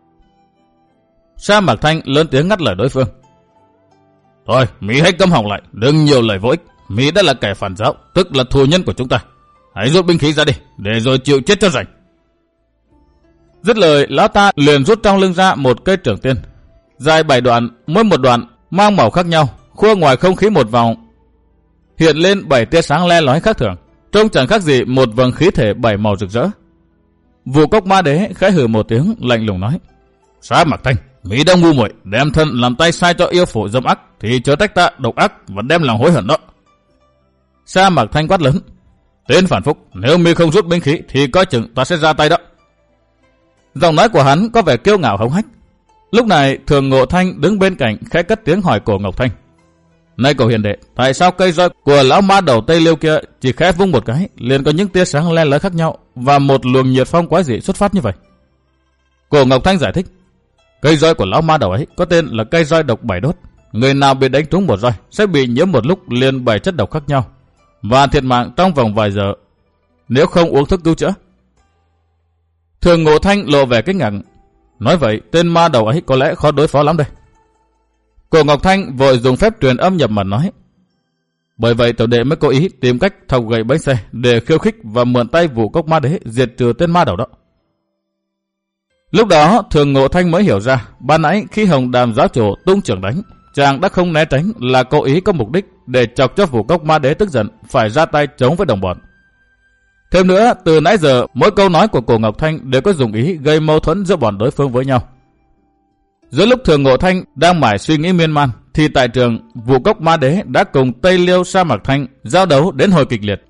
Sa Mạc Thanh lớn tiếng ngắt lời đối phương: Thôi, Mỹ hãy câm họng lại, đừng nhiều lời vô ích. Mỹ đã là kẻ phản giáo, tức là thù nhân của chúng ta. Hãy rút binh khí ra đi, để rồi chịu chết cho rảnh. Dứt lời, lão ta liền rút trong lưng ra một cây trường tiên, dài 7 đoạn, mỗi một đoạn mang màu khác nhau, khua ngoài không khí một vòng, hiện lên 7 tia sáng le lói khác thường, trông chẳng khác gì một vầng khí thể 7 màu rực rỡ. Vu Cốc Ma Đế khẽ hừ một tiếng, lạnh lùng nói: Sa Mạc Thanh, Mỹ đang ngu muội đem thân làm tay sai cho yêu phụ dâm ác, thì chớ trách ta độc ác và đem lòng hối hận đó. Sa Mạc Thanh quát lớn: Tên phản phúc, nếu Mỹ không rút binh khí thì coi chừng ta sẽ ra tay đó. Giọng nói của hắn có vẻ kiêu ngạo hống hách. Lúc này Thường Ngộ Thanh đứng bên cạnh khẽ cất tiếng hỏi Cổ Ngọc Thanh: Này cổ hiền đệ, tại sao cây roi của lão ma đầu Tây Liêu kia chỉ khẽ vung một cái liền có những tia sáng le lói khác nhau và một luồng nhiệt phong quái dị xuất phát như vậy? Cổ Ngọc Thanh giải thích: Cây roi của lão ma đầu ấy có tên là cây roi độc 7 đốt. Người nào bị đánh trúng một roi sẽ bị nhiễm một lúc liền 7 chất độc khác nhau và thiệt mạng trong vòng vài giờ nếu không uống thuốc cứu chữa. Thường Ngộ Thanh lộ vẻ kinh ngạc: Nói vậy tên ma đầu ấy có lẽ khó đối phó lắm đây. Cổ Ngọc Thanh vội dùng phép truyền âm nhập mật nói: Bởi vậy tiểu đệ mới cố ý tìm cách thọc gậy bánh xe để khiêu khích và mượn tay Vu Cốc Ma Đế diệt trừ tên ma đầu đó. Lúc đó Thường Ngộ Thanh mới hiểu ra, ban nãy khi Hồng Đàm giáo chủ tung trưởng đánh, chàng đã không né tránh là cố ý có mục đích để chọc cho Vu Cốc Ma Đế tức giận phải ra tay chống với đồng bọn. Thêm nữa, từ nãy giờ mỗi câu nói của Cổ Ngọc Thanh đều có dùng ý gây mâu thuẫn giữa bọn đối phương với nhau. Giữa lúc Thường Ngộ Thanh đang mải suy nghĩ miên man, thì tại trường Vu Cốc Ma Đế đã cùng Tây Liêu Sa Mạc Thanh giao đấu đến hồi kịch liệt.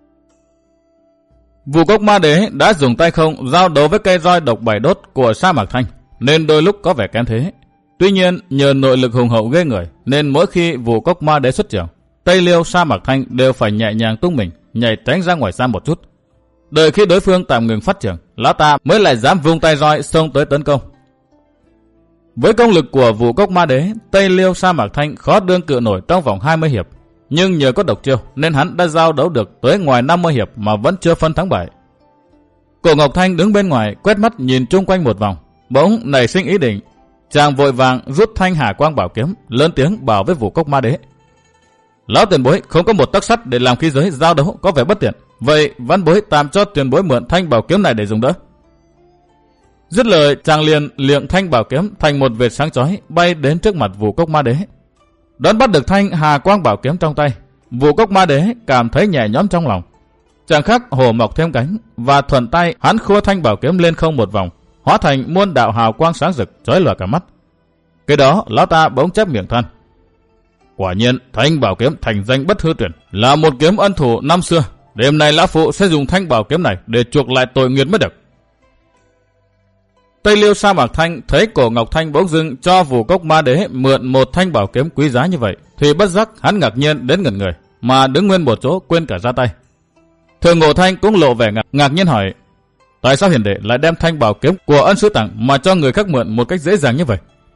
Vu Cốc Ma Đế đã dùng tay không giao đấu với cây roi độc 7 đốt của Sa Mạc Thanh, nên đôi lúc có vẻ kém thế. Tuy nhiên nhờ nội lực hùng hậu ghê người, nên mỗi khi Vu Cốc Ma Đế xuất trường, Tây Liêu Sa Mạc Thanh đều phải nhẹ nhàng tung mình, nhảy tránh ra ngoài xa một chút. Đợi khi đối phương tạm ngừng phát triển, lão ta mới lại dám vung tay roi xông tới tấn công. Với công lực của Vu Cốc Ma Đế, Tây Liêu Sa Mạc Thanh khó đương cự nổi trong vòng 20 hiệp. Nhưng nhờ có độc chiêu nên hắn đã giao đấu được tới ngoài 50 hiệp mà vẫn chưa phân thắng bại. Cổ Ngọc Thanh đứng bên ngoài quét mắt nhìn chung quanh một vòng, bỗng nảy sinh ý định. Chàng vội vàng rút thanh Hà Quang Bảo Kiếm, lớn tiếng bảo với Vu Cốc Ma Đế: Lão tiền bối không có một tấc sắt để làm khí giới giao đấu có vẻ bất tiện, vậy văn bối tạm cho tiền bối mượn thanh bảo kiếm này để dùng đỡ. Dứt lời, chàng liền liệng thanh bảo kiếm thành một vệt sáng chói bay đến trước mặt Vu Cốc Ma Đế. Đón bắt được thanh Hà Quang Bảo Kiếm trong tay, Vu Cốc Ma Đế cảm thấy nhẹ nhõm trong lòng. Chàng khắc hổ mọc thêm cánh và thuận tay hắn khua thanh bảo kiếm lên không một vòng, hóa thành muôn đạo hào quang sáng rực chói lòa cả mắt. Cái đó lão ta bỗng chép miệng than: Quả nhiên thanh bảo kiếm thành danh bất hư truyền, là một kiếm ân thủ năm xưa. Đêm nay lão phụ sẽ dùng thanh bảo kiếm này để chuộc lại tội nghiệp mới được. Tây Liêu Sa Mạc Thanh thấy Cổ Ngọc Thanh bỗng dưng cho Vu Cốc Ma Đế mượn một thanh bảo kiếm quý giá như vậy, thì bất giác hắn ngạc nhiên đến ngẩn người, mà đứng nguyên một chỗ quên cả ra tay. Thường Ngộ Thanh cũng lộ vẻ ngạc nhiên hỏi: Tại sao hiền đệ lại đem thanh bảo kiếm của ân sư tặng mà cho người khác mượn một cách dễ dàng như vậy?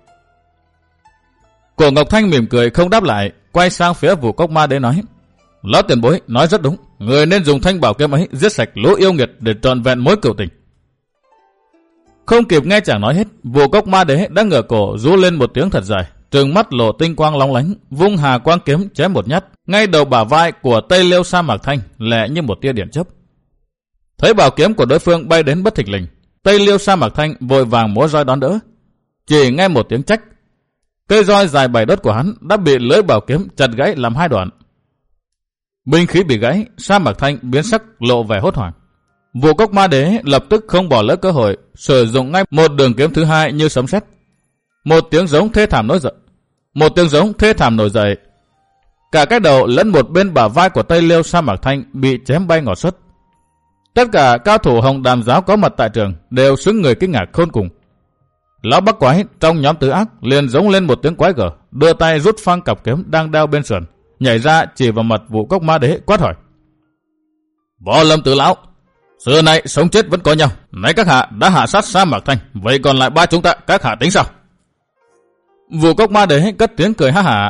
Cổ Ngọc Thanh mỉm cười không đáp lại, quay sang phía Vu Cốc Ma Đế nói: Lão tiền bối nói rất đúng, người nên dùng thanh bảo kiếm ấy giết sạch lũ yêu nghiệt để trọn vẹn mối cửu tình. Không kịp nghe chàng nói hết, Vu Cốc Ma Đế đã ngửa cổ rú lên một tiếng thật dài, trừng mắt lộ tinh quang lóng lánh, vung Hà Quang kiếm chém một nhát ngay đầu bả vai của Tây Liêu Sa Mạc Thanh, lẹ như một tia điện chớp. Thấy bảo kiếm của đối phương bay đến bất thình lình, Tây Liêu Sa Mạc Thanh vội vàng múa roi đón đỡ. Chỉ nghe một tiếng trách, cây roi dài 7 đốt của hắn đã bị lưỡi bảo kiếm chặt gãy làm 2 đoạn. Binh khí bị gãy, Sa Mạc Thanh biến sắc lộ vẻ hốt hoảng. Vu Cốc Ma Đế lập tức không bỏ lỡ cơ hội, sử dụng ngay một đường kiếm thứ hai như sấm sét. Một tiếng giống thê thảm nổi dậy. Cả cái đầu lẫn một bên bả vai của Tây Liêu Sa Mạc Thanh bị chém bay ngọt xuất. Tất cả cao thủ Hồng Đàm giáo có mặt tại trường đều sững người kinh ngạc khôn cùng. Lão Bắc Quái trong nhóm tứ ác liền giống lên một tiếng quái gở, đưa tay rút phăng cặp kiếm đang đeo bên sườn, nhảy ra chỉ vào mặt Vu Cốc Ma Đế quát hỏi: Võ Lâm Tứ lão, Xưa nay sống chết vẫn có nhau. Nãy các hạ đã hạ sát Sa Mạc Thanh, vậy còn lại ba chúng ta các hạ tính sao? Vụ Cốc Ma Đế cất tiếng cười ha hả.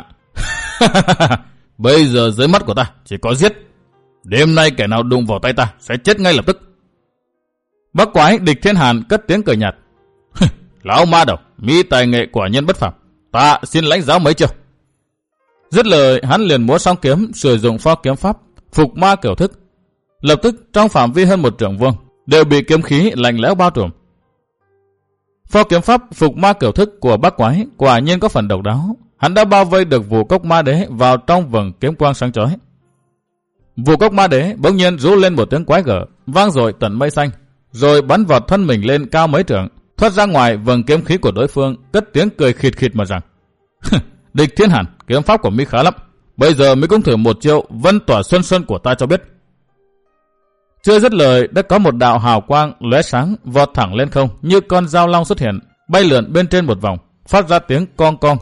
Bây giờ dưới mắt của ta chỉ có giết. Đêm nay kẻ nào đụng vào tay ta sẽ chết ngay lập tức. Bác Quái Địch Thiên Hàn cất tiếng cười nhạt. Lão ma đầu, mỹ tài nghệ quả nhân bất phàm, ta xin lãnh giáo mấy chiêu. Dứt lời, hắn liền múa song kiếm, sử dụng pho kiếm pháp Phục Ma Kiểu Thức. Lập tức trong phạm vi hơn 1 trượng vuông đều bị kiếm khí lạnh lẽo bao trùm. Pho kiếm pháp Phục Ma Kiểu Thức của Bác Quái quả nhiên có phần độc đáo. Hắn đã bao vây được Vụ Cốc Ma Đế vào trong vầng kiếm quang sáng chói. Vụ Cốc Ma Đế bỗng nhiên rú lên một tiếng quái gở, vang dội tận mây xanh, rồi bắn vọt thân mình lên cao mấy trượng, thoát ra ngoài vầng kiếm khí của đối phương, cất tiếng cười khịt khịt mà rằng: Địch Thiên Hàn, kiếm pháp của mi khá lắm, bây giờ mi cũng thử một chiêu Vân Tỏa Xuân Xuân của ta cho biết. Chưa dứt lời, đã có một đạo hào quang lóe sáng vọt thẳng lên không, như con dao long xuất hiện, bay lượn bên trên một vòng, phát ra tiếng cong cong,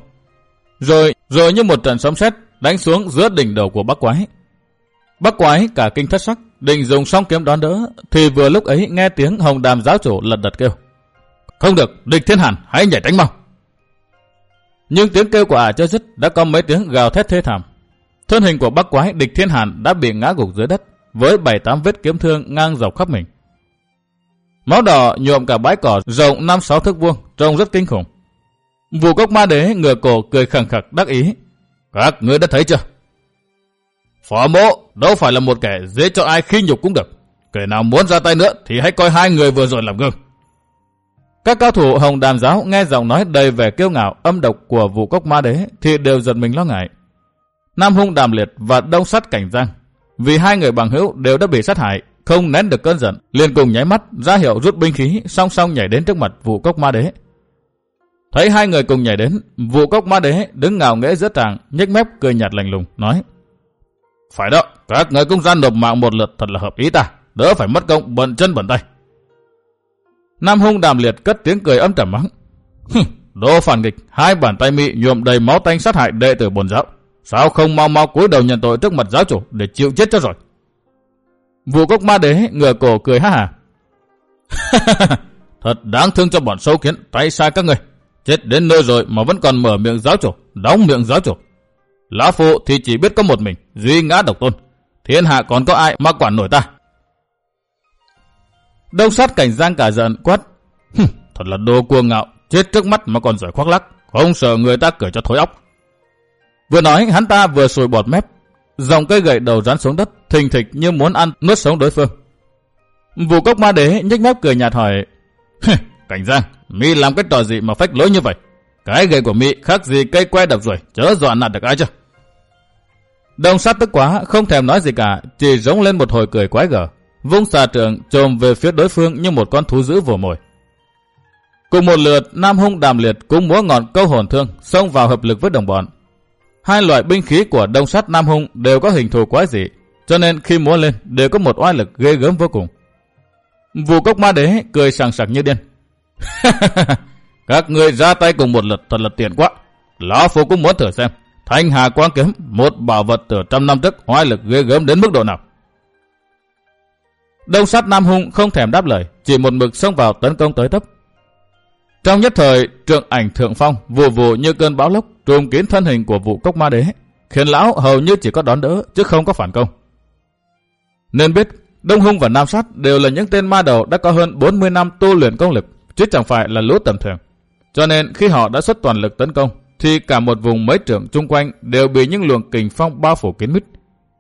rồi như một trận sấm sét đánh xuống giữa đỉnh đầu của Bác Quái. Bác Quái cả kinh thất sắc, định dùng song kiếm đón đỡ, thì vừa lúc ấy nghe tiếng Hồng Đàm giáo chủ lật đật kêu: Không được, Địch Thiên Hàn, hãy nhảy tránh mau. Nhưng tiếng kêu của ả chưa dứt, đã có mấy tiếng gào thét thê thảm. Thân hình của Bác Quái Địch Thiên Hàn đã bị ngã gục dưới đất, với 7-8 vết kiếm thương ngang dọc khắp mình. Máu đỏ nhuộm cả bãi cỏ rộng 5-6 thước vuông, trông rất kinh khủng. Vụ Cốc Ma Đế ngửa cổ cười khẳng khặc đắc ý: Các ngươi đã thấy chưa? Phó Mỗ đâu phải là một kẻ dễ cho ai khi nhục cũng được. Kẻ nào muốn ra tay nữa thì hãy coi hai người vừa rồi làm gương. Các cao thủ Hồng Đàm giáo nghe giọng nói đầy vẻ kiêu ngạo âm độc của Vụ Cốc Ma Đế thì đều giật mình lo ngại. Nam Hung Đàm Liệt và Đông Sắt Cảnh Giang, vì hai người bằng hữu đều đã bị sát hại, không nén được cơn giận, liền cùng nháy mắt ra hiệu rút binh khí, song song nhảy đến trước mặt Vụ Cốc Ma Đế. Thấy hai người cùng nhảy đến, Vụ Cốc Ma Đế đứng ngạo nghễ giữa tràng, nhếch mép cười nhạt lạnh lùng nói: Phải đó, các người cũng ra nộp mạng một lượt thật là hợp ý ta, đỡ phải mất công bận chân bận tay. Nam Hung Đàm Liệt cất tiếng cười âm trầm mắng: Đồ phản nghịch, hai bàn tay mị nhuộm đầy máu tanh sát hại đệ tử bổn giáo, sao không mau mau cúi đầu nhận tội trước mặt giáo chủ để chịu chết cho rồi. Vụ Cốc Ma Đế ngửa cổ cười ha hả: Thật đáng thương cho bọn sâu kiến tay sai các người, chết đến nơi rồi mà vẫn còn mở miệng giáo chủ, đóng miệng giáo chủ. Lão phụ thì chỉ biết có một mình, duy ngã độc tôn, thiên hạ còn có ai mà quản nổi ta. Đông Sát Cảnh Giang cả giận quát: Thật là đồ cuồng ngạo, chết trước mắt mà còn giỏi khoác lác, không sợ người ta cười cho thối óc. Vừa nói hắn ta vừa sùi bọt mép, dòng cây gậy đầu rắn xuống đất, thình thịch như muốn ăn nuốt sống đối phương. Vụ Cốc Ma Đế nhếch mép cười nhạt hỏi: Cảnh Giang, mi làm cái trò gì mà phách lối như vậy? Cái gậy của mi khác gì cây que đập ruồi, chớ dọa nạt được ai chứ? Đông Sát tức quá, không thèm nói gì cả, chỉ rống lên một hồi cười quái gở, vung xà trượng chồm về phía đối phương như một con thú dữ vồ mồi. Cùng một lượt, Nam Hung Đàm Liệt cũng múa ngọn câu hồn thương xông vào hợp lực với đồng bọn. Hai loại binh khí của Đông Sát Nam Hung đều có hình thù quái dị, cho nên khi múa lên đều có một oai lực ghê gớm vô cùng. Vụ Cốc Ma Đế cười sảng sặc như điên: Các người ra tay cùng một lượt thật là tiện quá. Lão phu cũng muốn thử xem Thanh Hà Quang Kiếm, một bảo vật từ 100 năm trước, oai lực ghê gớm đến mức độ nào. Đông Sát Nam Hung không thèm đáp lời, chỉ một mực xông vào tấn công tới tấp. Trong nhất thời, trượng ảnh thượng phong vù vù như cơn bão lốc trùm kín thân hình của Vụ Cốc Ma Đế, khiến lão hầu như chỉ có đón đỡ chứ không có phản công. Nên biết Đông Hung và Nam Sát đều là những tên ma đầu đã có hơn 40 năm tu luyện công lực, chứ chẳng phải là lũ tầm thường. Cho nên khi họ đã xuất toàn lực tấn công, thì cả một vùng mấy trượng chung quanh đều bị những luồng kình phong bao phủ kín mít.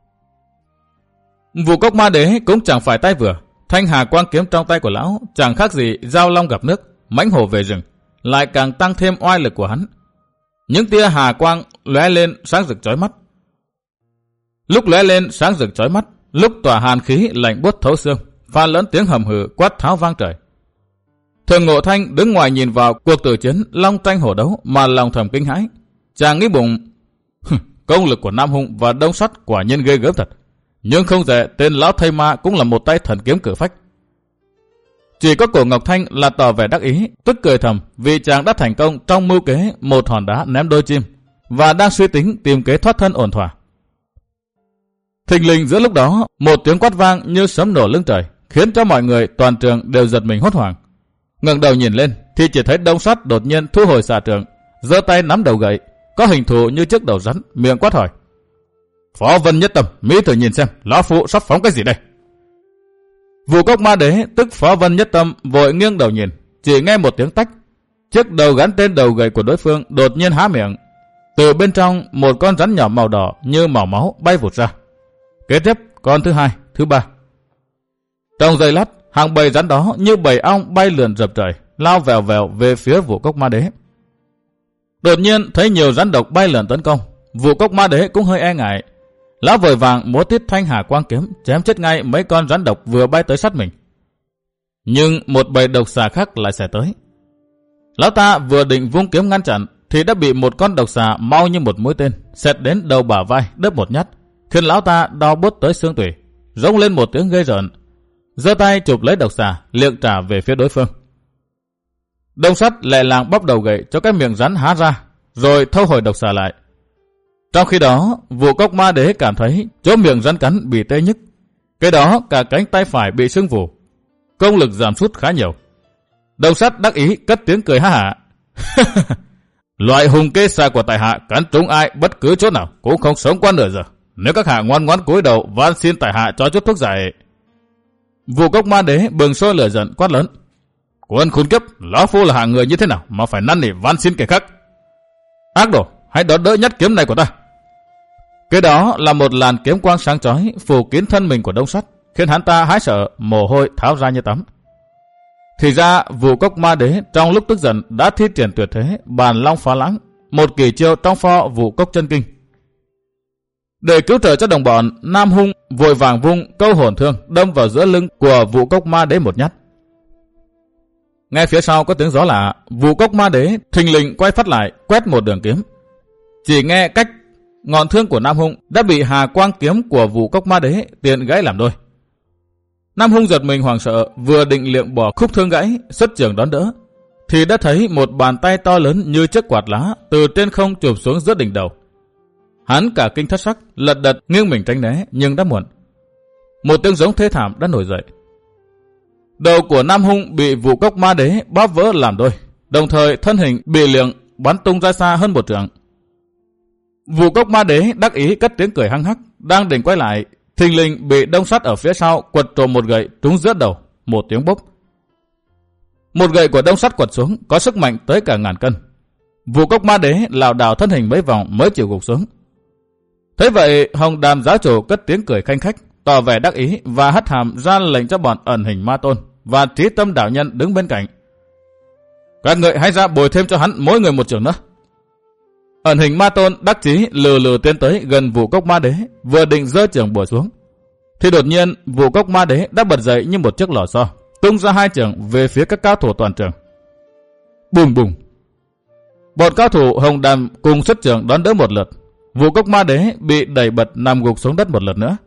Vụ Cốc Ma Đế cũng chẳng phải tay vừa, Thanh Hà Quang Kiếm trong tay của lão chẳng khác gì dao long gặp nước, mãnh hổ về rừng, lại càng tăng thêm oai lực của hắn. Những tia hà quang lóe lên sáng rực chói mắt. Lúc lóe lên sáng rực chói mắt, lúc tỏa hàn khí lạnh buốt thấu xương, pha lẫn tiếng hầm hừ quát tháo vang trời. Thường Ngộ Thanh đứng ngoài nhìn vào cuộc tử chiến long tranh hổ đấu mà lòng thầm kinh hãi. Chàng nghĩ bụng: Công lực của Nam Hung và Đông Sắt quả nhiên ghê gớm thật, nhưng không dè tên lão thây ma cũng là một tay thần kiếm cử phách. Chỉ có Cổ Ngọc Thanh là tỏ vẻ đắc ý, tức cười thầm vì chàng đã thành công trong mưu kế một hòn đá ném đôi chim, và đang suy tính tìm kế thoát thân ổn thỏa. Thình lình giữa lúc đó, một tiếng quát vang như sấm nổ lưng trời, khiến cho mọi người toàn trường đều giật mình hốt hoảng. Ngẩng đầu nhìn lên thì chỉ thấy Đông Sắt đột nhiên thu hồi xà trường, giơ tay nắm đầu gậy, có hình thù như chiếc đầu rắn, miệng quát hỏi: Phó Vân Nhất Tâm, Mỹ thử nhìn xem lão phụ sắp phóng cái gì đây. Vụ Cốc Ma Đế tức Phó Vân Nhất Tâm vội nghiêng đầu nhìn, chỉ nghe một tiếng tách, chiếc đầu gắn trên đầu gậy của đối phương đột nhiên há miệng, từ bên trong một con rắn nhỏ màu đỏ như màu máu bay vụt ra. Kế tiếp con thứ hai, thứ ba. Trong giây lát, hàng bầy rắn đó như bầy ong bay lượn dập trời, lao vèo vèo về phía Vụ Cốc Ma Đế. Đột nhiên thấy nhiều rắn độc bay lượn tấn công, Vụ Cốc Ma Đế cũng hơi e ngại. Lão vội vàng múa tiết thanh hà quang kiếm chém chết ngay mấy con rắn độc vừa bay tới sát mình. Nhưng một bầy độc xà khác lại xẻ tới. Lão ta vừa định vung kiếm ngăn chặn thì đã bị một con độc xà mau như một mũi tên xẹt đến đầu bả vai đớp một nhát, khiến lão ta đau buốt tới xương tủy, rống lên một tiếng ghê rợn, giơ tay chụp lấy độc xà liệng trả về phía đối phương. Đông Sắt lẹ làng bóp đầu gậy cho cái miệng rắn há ra, rồi thâu hồi độc xà lại. Trong khi đó, Vụ Cốc Ma Đế cảm thấy chỗ miệng rắn cắn bị tê nhức, cái đó cả cánh tay phải bị sưng phù, công lực giảm sút khá nhiều. Đông Sắt đắc ý cất tiếng cười ha hả. Loại hùng kê xà của tại hạ cắn trúng ai bất cứ chỗ nào cũng không sống qua nửa giờ. Nếu các hạ ngoan ngoãn cúi đầu van xin tại hạ cho chút thuốc giải. Vụ Cốc Ma Đế bừng sôi lửa giận quát lớn: Quân khốn kiếp, lão phu là hạng người như thế nào mà phải năn nỉ van xin kẻ khác? Ác đồ, hãy đón đỡ nhát kiếm này của ta. Cái đó là một làn kiếm quang sáng chói phủ kín thân mình của Đông Sắt, khiến hắn ta hãi sợ, mồ hôi tháo ra như tắm. Thì ra Vụ Cốc Ma Đế trong lúc tức giận đã thi triển tuyệt thế Bàn Long Phá Lãng, một kỳ chiêu trong pho Vụ Cốc Chân Kinh. Để cứu trợ cho đồng bọn, Nam Hung vội vàng vung câu hồn thương đâm vào giữa lưng của Vụ Cốc Ma Đế một nhát. Ngay phía sau có tiếng gió lạ, Vụ Cốc Ma Đế thình lình quay phát lại, quét một đường kiếm. Chỉ nghe cách ngọn thương của Nam Hung đã bị hà quang kiếm của Vụ Cốc Ma Đế tiện gãy làm đôi. Nam Hung giật mình hoảng sợ, vừa định liệng bỏ khúc thương gãy, xuất trường đón đỡ, thì đã thấy một bàn tay to lớn như chiếc quạt lá từ trên không chụp xuống giữa đỉnh đầu. Hắn cả kinh thất sắc, lật đật nghiêng mình tránh né, nhưng đã muộn. Một tiếng giống thê thảm đã nổi dậy. Đầu của Nam Hung bị Vụ Cốc Ma Đế bóp vỡ làm đôi, đồng thời thân hình bị liệng bắn tung ra xa hơn một trượng. Vụ Cốc Ma Đế đắc ý cất tiếng cười hăng hắc, đang định quay lại, thình lình bị Đông Sắt ở phía sau quật trộm một gậy trúng giữa đầu, một tiếng bốp. Một gậy của Đông Sắt quật xuống có sức mạnh tới cả ngàn cân. Vụ Cốc Ma Đế lảo đảo thân hình mấy vòng mới chịu gục xuống. Thế vậy, Hồng Đàm giáo chủ cất tiếng cười khanh khách, tỏ vẻ đắc ý và hất hàm ra lệnh cho bọn Ẩn Hình Ma Tôn và Trí Tâm đạo nhân đứng bên cạnh. Các người hãy ra bồi thêm cho hắn mỗi người một trường nữa. Ẩn Hình Ma Tôn đắc chí lừ lừ tiến tới gần Vụ Cốc Ma Đế, vừa định giơ trường bổ xuống, thì đột nhiên Vụ Cốc Ma Đế đã bật dậy như một chiếc lò xo, tung ra hai trường về phía các cao thủ toàn trường. Bùng bùng. Bọn cao thủ Hồng Đàm cùng xuất trường đón đỡ một lượt, Vụ Cốc Ma Đế bị đẩy bật nằm gục xuống đất một lượt nữa.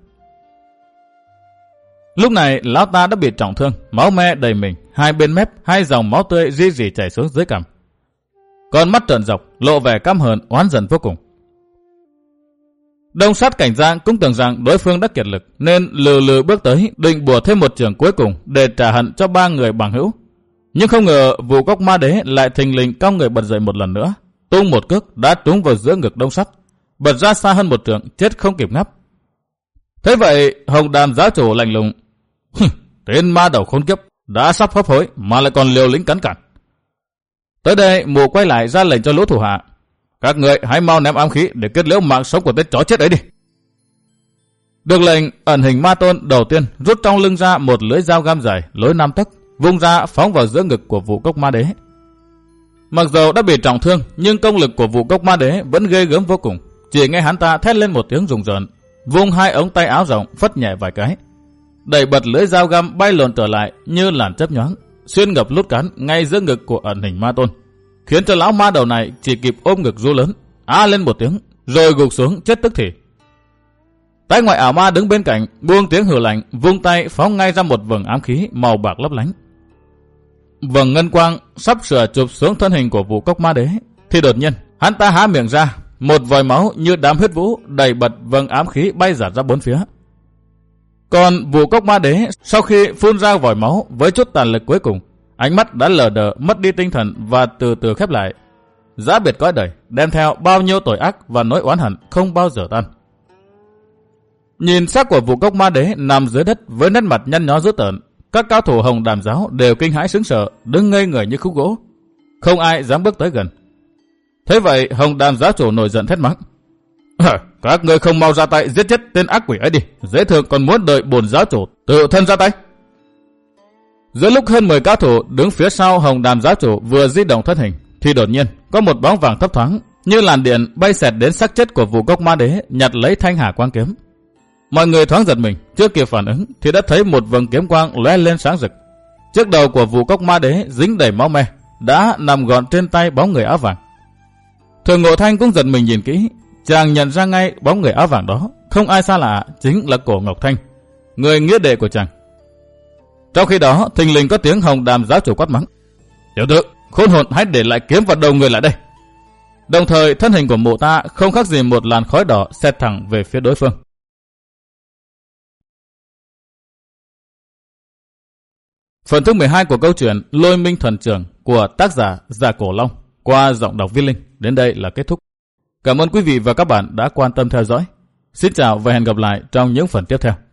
Lúc này lão ta đã bị trọng thương, máu me đầy mình, hai bên mép hai dòng máu tươi rỉ rỉ chảy xuống dưới cằm. Con mắt trợn dọc, lộ vẻ căm hờn oán giận vô cùng. Đông Sắt cảnh giác cũng tưởng rằng đối phương đã kiệt lực, nên lừ lừ bước tới định bùa thêm một trường cuối cùng để trả hận cho ba người bằng hữu. Nhưng không ngờ Vụ Cốc Ma Đế lại thình lình cong người bật dậy một lần nữa, tung một cước đã trúng vào giữa ngực Đông Sắt, bật ra xa hơn một trượng, chết không kịp ngáp. Thế vậy Hồng Đàm giáo chủ lạnh lùng: Tên ma đầu khốn kiếp, đã sắp hấp hối mà lại còn liều lĩnh cắn cản. Tới đây mụ quay lại ra lệnh cho lũ thủ hạ: Các người hãy mau ném ám khí để kết liễu mạng sống của tên chó chết ấy đi. Được lệnh, Ẩn Hình Ma Tôn đầu tiên rút trong lưng ra một lưỡi dao găm dài lối 5 tấc, vung ra phóng vào giữa ngực của Vụ Cốc Ma Đế. Mặc dù đã bị trọng thương, nhưng công lực của Vụ Cốc Ma Đế vẫn ghê gớm vô cùng. Chỉ nghe hắn ta thét lên một tiếng rùng rợn, vung hai ống tay áo rộng phất nhẹ vài cái, đẩy bật lưỡi dao găm bay lộn trở lại như làn chớp nhoáng, xuyên ngập lút cán ngay giữa ngực của Ẩn Hình Ma Tôn, khiến cho lão ma đầu này chỉ kịp ôm ngực ru lớn, á lên một tiếng, rồi gục xuống chết tức thì. Tay ngoại ảo ma đứng bên cạnh buông tiếng hừ lạnh, vung tay phóng ngay ra một vầng ám khí màu bạc lấp lánh. Vầng ngân quang sắp sửa chụp xuống thân hình của Vụ Cốc Ma Đế, thì đột nhiên hắn ta há miệng ra, một vòi máu như đám huyết vũ đẩy bật vầng ám khí bay rạt ra bốn phía. Còn Vũ Cốc Ma Đế sau khi phun ra vòi máu với chút tàn lực cuối cùng, ánh mắt đã lờ đờ, mất đi tinh thần và từ từ khép lại. Giã biệt cõi đời, đem theo bao nhiêu tội ác và nỗi oán hận không bao giờ tan. Nhìn xác của Vũ Cốc Ma Đế nằm dưới đất với nét mặt nhăn nhó dữ tợn, các cao thủ Hồng Đàm giáo đều kinh hãi sững sờ, đứng ngây người như khúc gỗ, không ai dám bước tới gần. Thế vậy Hồng Đàm giáo chủ nổi giận thét mắng: Các ngươi không mau ra tay giết chết tên ác quỷ ấy đi, dễ thường còn muốn đợi bổn giáo chủ tự thân ra tay. Giữa lúc hơn 10 cao thủ đứng phía sau Hồng Đàm giáo chủ vừa di động thân hình, thì đột nhiên có một bóng vàng thấp thoáng như làn điện bay xẹt đến xác chết của Vũ Cốc Ma Đế, nhặt lấy thanh hà quang kiếm. Mọi người thoáng giật mình, chưa kịp phản ứng thì đã thấy một vầng kiếm quang lóe lên sáng rực. Chiếc đầu của Vũ Cốc Ma Đế dính đầy máu me đã nằm gọn trên tay bóng người áo vàng. Thường Ngộ Thanh cũng giật mình nhìn kỹ, chàng nhận ra ngay bóng người áo vàng đó không ai xa lạ, chính là Cổ Ngọc Thanh, người nghĩa đệ của chàng. Trong khi đó, thình lình có tiếng Hồng Đàm giáo chủ quát mắng: Tiểu tử, khốn hồn, hãy để lại kiếm vào đầu người lại đây. Đồng thời thân hình của mụ ta không khác gì một làn khói đỏ xẹt thẳng về phía đối phương. Phần thứ 12 của câu chuyện Lôi Minh Thần Trưởng của tác giả Giả Cổ Long qua giọng đọc Viết Linh đến đây là kết thúc. Cảm ơn quý vị và các bạn đã quan tâm theo dõi. Xin chào và hẹn gặp lại trong những phần tiếp theo.